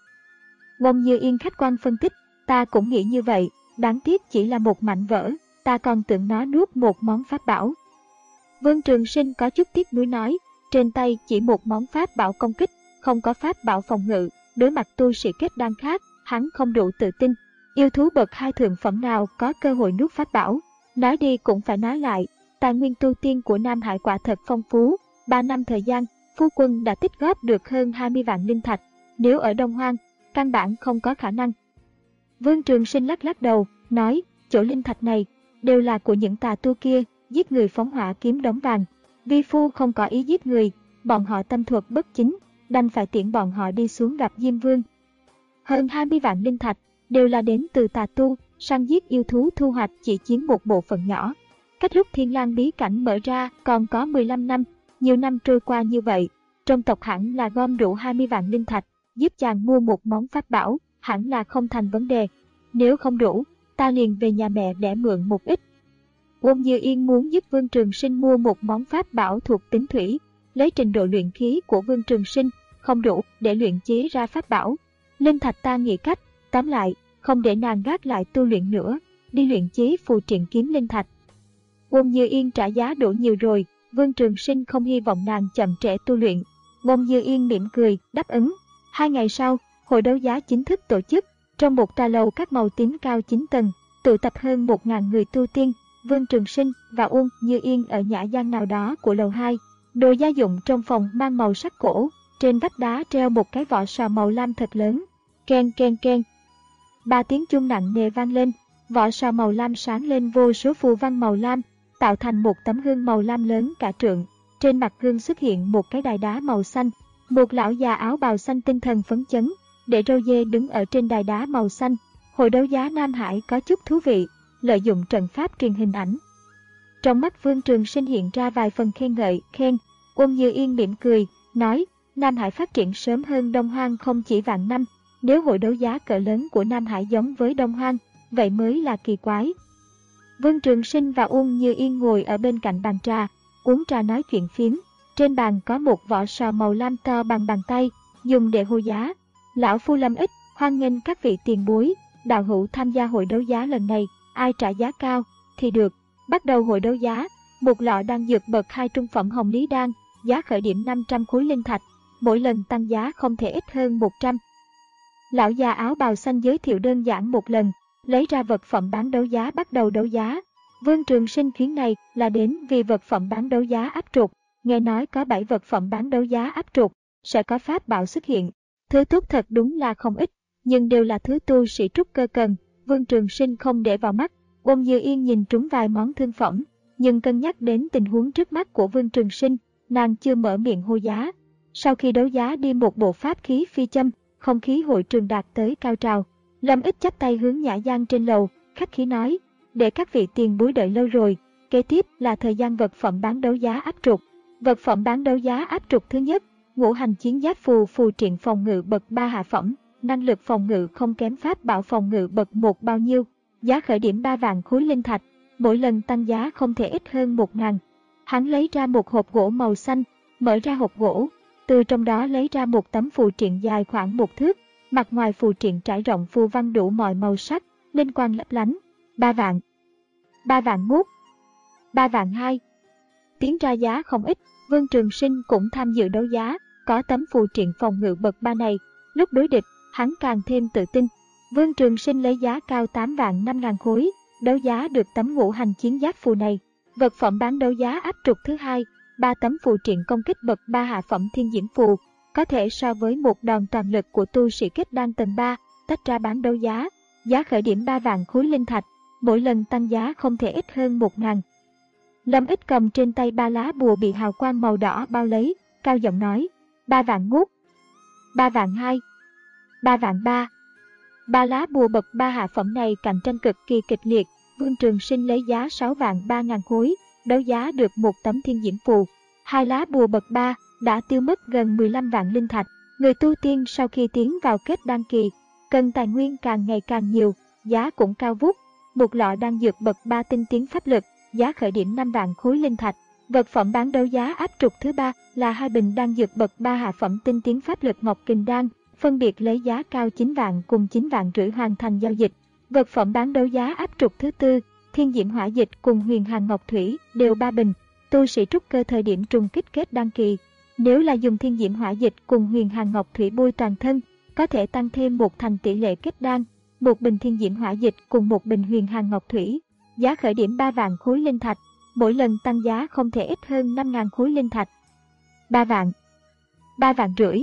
Ôn Như Yên khách quan phân tích, ta cũng nghĩ như vậy, đáng tiếc chỉ là một mảnh vỡ, ta còn tưởng nó nuốt một món pháp bảo. Vương Trường Sinh có chút tiếc nuối nói, trên tay chỉ một món pháp bảo công kích, không có pháp bảo phòng ngự, đối mặt tu sĩ kết đan khác, hắn không đủ tự tin. Yêu thú bậc hai thượng phẩm nào có cơ hội nuốt pháp bảo. Nói đi cũng phải nói lại, tài nguyên tu tiên của Nam Hải quả thật phong phú, ba năm thời gian, phu quân đã tích góp được hơn hai mươi vạn linh thạch, nếu ở Đông Hoang, căn bản không có khả năng. Vương Trường Sinh lắc lắc đầu, nói, chỗ linh thạch này, đều là của những tà tu kia, giết người phóng hỏa kiếm đống vàng. Vi phu không có ý giết người, bọn họ tâm thuật bất chính, đành phải tiễn bọn họ đi xuống gặp Diêm Vương. Hơn hai mươi vạn linh thạch, đều là đến từ tà tu, săn giết yêu thú thu hoạch chỉ chiếm một bộ phận nhỏ. Cách lúc Thiên Lang bí cảnh mở ra còn có mười lăm năm, nhiều năm trôi qua như vậy, trong tộc hẳn là gom đủ hai mươi vạn linh thạch, giúp chàng mua một món pháp bảo, hẳn là không thành vấn đề. Nếu không đủ, ta liền về nhà mẹ để mượn một ít. Ôn Như Yên muốn giúp Vương Trường Sinh mua một món pháp bảo thuộc tính thủy, lấy trình độ luyện khí của Vương Trường Sinh, không đủ để luyện chế ra pháp bảo. Linh thạch ta nghĩ cách, tóm lại, không để nàng gác lại tu luyện nữa, đi luyện chế phù triện kiếm linh thạch. Ôn Như Yên trả giá đủ nhiều rồi, Vương Trường Sinh không hy vọng nàng chậm trễ tu luyện. Ôn Như Yên mỉm cười, đáp ứng. Hai ngày sau, hội đấu giá chính thức tổ chức, trong một tòa lầu các màu tím cao chín tầng, tụ tập hơn một nghìn người tu tiên. Vương Trường Sinh và Ôn Như Yên ở nhã gian nào đó của lầu hai. Đồ gia dụng trong phòng mang màu sắc cổ, trên vách đá treo một cái vỏ sò màu lam thật lớn. Ken ken ken. Ba tiếng chuông nặng nề vang lên, vỏ sò màu lam sáng lên vô số phù văn màu lam, tạo thành một tấm gương màu lam lớn cả trượng. Trên mặt gương xuất hiện một cái đài đá màu xanh, một lão già áo bào xanh tinh thần phấn chấn, để râu dê đứng ở trên đài đá màu xanh. Hội đấu giá Nam Hải có chút thú vị, lợi dụng trận pháp truyền hình ảnh. Trong mắt Vương Trường Sinh hiện ra vài phần khen ngợi, khen. Ôn Như Yên mỉm cười, nói, Nam Hải phát triển sớm hơn Đông Hoang không chỉ vạn năm, nếu hội đấu giá cỡ lớn của Nam Hải giống với Đông Hoang, vậy mới là kỳ quái. Vương Trường Sinh và Ôn Như Yên ngồi ở bên cạnh bàn trà, uống trà nói chuyện phiếm. Trên bàn có một vỏ sò màu lam to bằng bàn tay, dùng để hô giá. Lão phu Lâm Ích, hoan nghênh các vị tiền bối, đạo hữu tham gia hội đấu giá lần này, ai trả giá cao thì được. Bắt đầu hội đấu giá, một lọ đan dược bậc hai trung phẩm hồng lý đan, giá khởi điểm năm trăm khối linh thạch, mỗi lần tăng giá không thể ít hơn một trăm. Lão già áo bào xanh giới thiệu đơn giản một lần, lấy ra vật phẩm bán đấu giá bắt đầu đấu giá. Vương Trường Sinh chuyến này là đến vì vật phẩm bán đấu giá áp trục, nghe nói có bảy vật phẩm bán đấu giá áp trục, sẽ có pháp bảo xuất hiện. Thứ tốt thật đúng là không ít, nhưng đều là thứ tu sĩ trúc cơ cần. Vương Trường Sinh không để vào mắt. Ôn Như Yên nhìn trúng vài món thương phẩm, nhưng cân nhắc đến tình huống trước mắt của Vương Trường Sinh, nàng chưa mở miệng hô giá. Sau khi đấu giá đi một bộ pháp khí phi châm, không khí hội trường đạt tới cao trào. Lâm Ích chắp tay hướng Nhã Giang trên lầu, khách khí nói, để các vị tiền bối đợi lâu rồi, kế tiếp là thời gian vật phẩm bán đấu giá áp trục. Vật phẩm bán đấu giá áp trục thứ nhất, ngũ hành chiến giáp phù phù triện phòng ngự bậc ba hạ phẩm, năng lực phòng ngự không kém pháp bảo phòng ngự bậc một bao nhiêu, giá khởi điểm ba vạn khối linh thạch, mỗi lần tăng giá không thể ít hơn một ngàn. Hắn lấy ra một hộp gỗ màu xanh, mở ra hộp gỗ, từ trong đó lấy ra một tấm phù triện dài khoảng một thước, mặt ngoài phù triện trải rộng phù văn đủ mọi màu sắc, linh quang lấp lánh. Ba vạn, ba vạn mốt, ba vạn hai. Tiến ra giá không ít, Vương Trường Sinh cũng tham dự đấu giá, có tấm phù triện phòng ngự bậc ba này, lúc đối địch, hắn càng thêm tự tin. Vương Trường Sinh lấy giá cao tám vạn năm ngàn khối, đấu giá được tấm ngũ hành chiến giáp phù này. Vật phẩm bán đấu giá áp trục thứ hai, ba tấm phù triện công kích bậc ba hạ phẩm thiên diễm phù, có thể so với một đòn toàn lực của tu sĩ kết đan tầng ba, tách ra bán đấu giá, giá khởi điểm ba vạn khối linh thạch, mỗi lần tăng giá không thể ít hơn một ngàn. Lâm Ích cầm trên tay ba lá bùa bị hào quang màu đỏ bao lấy, cao giọng nói, ba vạn mốt, ba vạn hai, ba vạn ba. Ba lá bùa bậc ba hạ phẩm này cạnh tranh cực kỳ kịch liệt, Vương Trường Sinh lấy giá sáu vạn ba ngàn khối, đấu giá được một tấm thiên diễm phù. Hai lá bùa bậc ba đã tiêu mất gần mười lăm vạn linh thạch. Người tu tiên sau khi tiến vào kết đan kỳ, cần tài nguyên càng ngày càng nhiều, giá cũng cao vút. Một lọ đan dược bậc ba tinh tiến pháp lực, giá khởi điểm năm vạn khối linh thạch. Vật phẩm bán đấu giá áp trục thứ ba là hai bình đan dược bậc ba hạ phẩm tinh tiến pháp lực Ngọc Kình Đan, phân biệt lấy giá cao chín vạn cùng chín vạn rưỡi hoàn thành giao dịch. Vật phẩm bán đấu giá áp trục thứ tư, Thiên Diễm Hỏa Dịch cùng Huyền Hàn Ngọc Thủy đều ba bình, tu sĩ trúc cơ thời điểm trùng kích kết đan kỳ. Nếu là dùng Thiên Diễm Hỏa Dịch cùng Huyền Hàn Ngọc Thủy bôi toàn thân, có thể tăng thêm một thành tỷ lệ kết đan. Một bình Thiên Diễm Hỏa Dịch cùng một bình Huyền Hàn Ngọc Thủy, giá khởi điểm ba vạn khối linh thạch, mỗi lần tăng giá không thể ít hơn năm ngàn khối linh thạch. ba vạn, ba vạn rưỡi,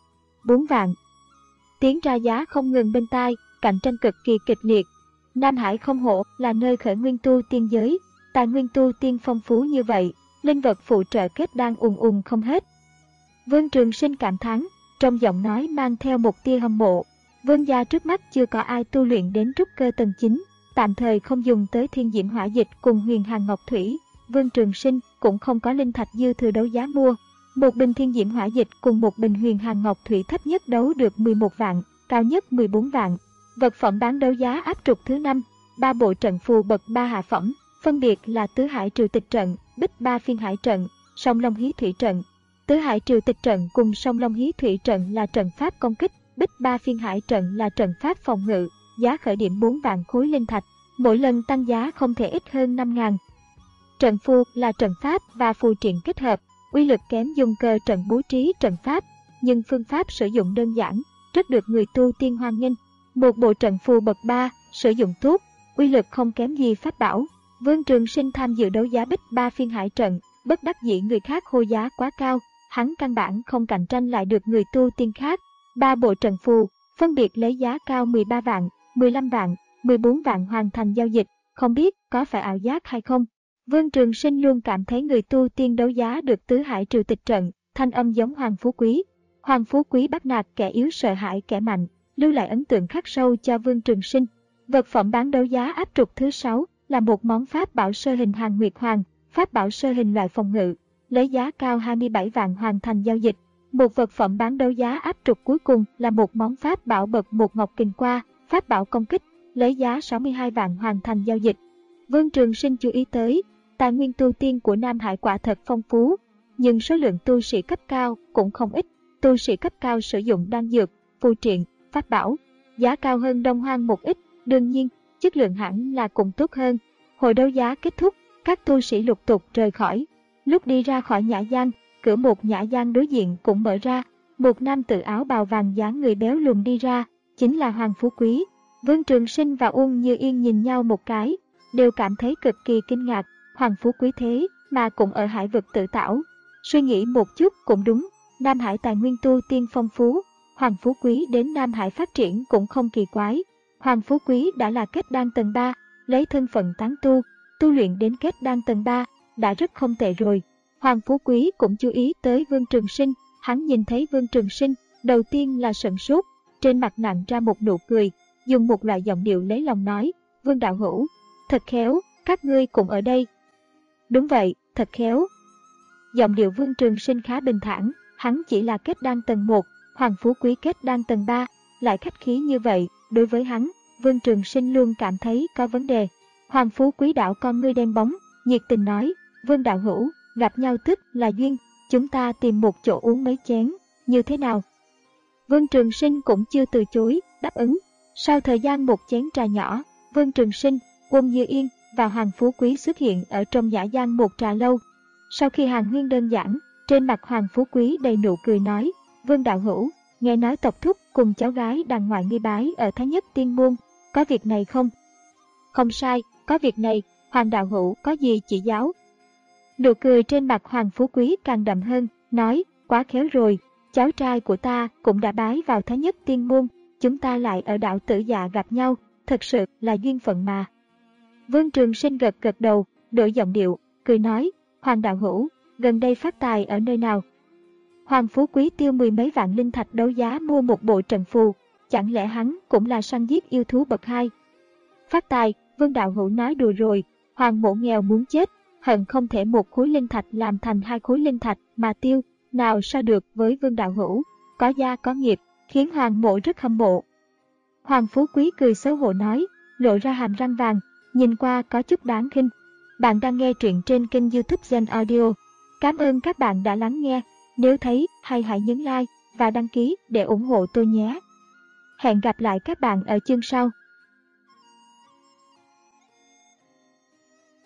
bốn vạn. Tiếng ra giá không ngừng bên tai, cạnh tranh cực kỳ kịch liệt. Nam Hải không hổ là nơi khởi nguyên tu tiên giới, tài nguyên tu tiên phong phú như vậy, linh vật phụ trợ kết đan ùn ùn không hết. Vương Trường Sinh cảm thán, trong giọng nói mang theo một tia hâm mộ. Vương gia trước mắt chưa có ai tu luyện đến trúc cơ tầng chín, tạm thời không dùng tới Thiên Diễm Hỏa Dịch cùng Huyền Hàn Ngọc Thủy. Vương Trường Sinh cũng không có linh thạch dư thừa đấu giá mua. Một bình Thiên Diễm Hỏa Dịch cùng một bình Huyền Hàn Ngọc Thủy thấp nhất đấu được mười một vạn, cao nhất mười bốn vạn. Vật phẩm bán đấu giá áp trục thứ năm, ba bộ trận phù bậc ba hạ phẩm, phân biệt là Tứ Hải Triều Tịch Trận, Bích Ba Phiên Hải Trận, Song Long Hí Thủy Trận. Tứ Hải Triều Tịch Trận cùng Song Long Hí Thủy Trận là trận pháp công kích, Bích Ba Phiên Hải Trận là trận pháp phòng ngự, giá khởi điểm bốn vạn khối linh thạch, mỗi lần tăng giá không thể ít hơn năm ngàn. Trận phù là trận pháp và phù triện kết hợp, uy lực kém dùng cơ trận bố trí trận pháp, nhưng phương pháp sử dụng đơn giản, rất được người tu tiên hoan nghênh. Một bộ trận phù bậc ba, sử dụng tốt, uy lực không kém gì pháp bảo. Vương Trường Sinh tham dự đấu giá Bích Ba Phiên Hải Trận, bất đắc dĩ người khác hô giá quá cao, hắn căn bản không cạnh tranh lại được người tu tiên khác. Ba bộ trận phù, phân biệt lấy giá cao mười ba vạn, mười lăm vạn, mười bốn vạn hoàn thành giao dịch, không biết có phải ảo giác hay không. Vương Trường Sinh luôn cảm thấy người tu tiên đấu giá được Tứ Hải Triều Tịch Trận, thanh âm giống Hoàng Phú Quý. Hoàng Phú Quý bắt nạt kẻ yếu sợ hãi kẻ mạnh, lưu lại ấn tượng khắc sâu cho Vương Trường Sinh. Vật phẩm bán đấu giá áp trục thứ sáu là một món pháp bảo sơ hình Hàn Nguyệt Hoàng, pháp bảo sơ hình loại phòng ngự, lấy giá cao hai mươi bảy vạn hoàn thành giao dịch. Một vật phẩm bán đấu giá áp trục cuối cùng là một món pháp bảo bậc một Ngọc Kình Qua, pháp bảo công kích, lấy giá sáu mươi hai vạn hoàn thành giao dịch. Vương Trường Sinh chú ý tới, tài nguyên tu tiên của Nam Hải quả thật phong phú, nhưng số lượng tu sĩ cấp cao cũng không ít. Tu sĩ cấp cao sử dụng đan dược, phù triện, pháp bảo, giá cao hơn Đông Hoang một ít, đương nhiên, chất lượng hẳn là cũng tốt hơn. Hội đấu giá kết thúc, các tu sĩ lục tục rời khỏi. Lúc đi ra khỏi nhã gian, cửa một nhã gian đối diện cũng mở ra, một nam tử áo bào vàng dáng người béo lùn đi ra, chính là Hoàng Phú Quý. Vương Trường Sinh và Uông Như Yên nhìn nhau một cái, đều cảm thấy cực kỳ kinh ngạc. Hoàng Phú Quý thế mà cũng ở hải vực tự tảo. Suy nghĩ một chút cũng đúng, Nam Hải tài nguyên tu tiên phong phú, Hoàng Phú Quý đến Nam Hải phát triển cũng không kỳ quái. Hoàng Phú Quý đã là kết đan tầng ba, lấy thân phận tán tu, tu luyện đến kết đan tầng ba, đã rất không tệ rồi. Hoàng Phú Quý cũng chú ý tới Vương Trường Sinh, hắn nhìn thấy Vương Trường Sinh, đầu tiên là sửng sốt, trên mặt nặn ra một nụ cười, dùng một loại giọng điệu lấy lòng nói, Vương đạo hữu, thật khéo, các ngươi cũng ở đây. Đúng vậy, thật khéo. Giọng điệu Vương Trường Sinh khá bình thản, hắn chỉ là kết đan tầng một, Hoàng Phú Quý kết đan tầng ba, lại khách khí như vậy, đối với hắn, Vương Trường Sinh luôn cảm thấy có vấn đề. Hoàng Phú Quý đảo con ngươi đen bóng, nhiệt tình nói, Vương đạo hữu, gặp nhau tức là duyên, chúng ta tìm một chỗ uống mấy chén, như thế nào? Vương Trường Sinh cũng chưa từ chối, đáp ứng. Sau thời gian một chén trà nhỏ, Vương Trường Sinh, Uông Như Yên và Hoàng Phú Quý xuất hiện ở trong Dã Giang một trà lâu. Sau khi hàn huyên đơn giản, trên mặt Hoàng Phú Quý đầy nụ cười nói, Vương đạo hữu, nghe nói tộc thúc cùng cháu gái đàng ngoại nghi bái ở Thái Nhất Tiên Môn, có việc này không? Không sai, có việc này, Hoàng đạo hữu có gì chỉ giáo? Nụ cười trên mặt Hoàng Phú Quý càng đậm hơn, nói, quá khéo rồi, cháu trai của ta cũng đã bái vào Thái Nhất Tiên Môn, chúng ta lại ở đảo Tử Dạ gặp nhau, thật sự là duyên phận mà. Vương Trường Sinh gật gật đầu, đổi giọng điệu, cười nói, Hoàng đạo hữu, gần đây phát tài ở nơi nào? Hoàng Phú Quý tiêu mười mấy vạn linh thạch đấu giá mua một bộ trận phù, chẳng lẽ hắn cũng là săn giết yêu thú bậc hai? Phát tài, Vương đạo hữu nói đùa rồi, Hoàng mộ nghèo muốn chết, hận không thể một khối linh thạch làm thành hai khối linh thạch mà tiêu, nào sao được với Vương đạo hữu, có gia có nghiệp, khiến Hoàng mộ rất hâm mộ. Hoàng Phú Quý cười xấu hổ nói, lộ ra hàm răng vàng, nhìn qua có chút đáng khinh. Bạn đang nghe truyện trên kênh YouTube Gen Audio. Cảm ơn các bạn đã lắng nghe. Nếu thấy hay hãy nhấn like và đăng ký để ủng hộ tôi nhé. Hẹn gặp lại các bạn ở chương sau.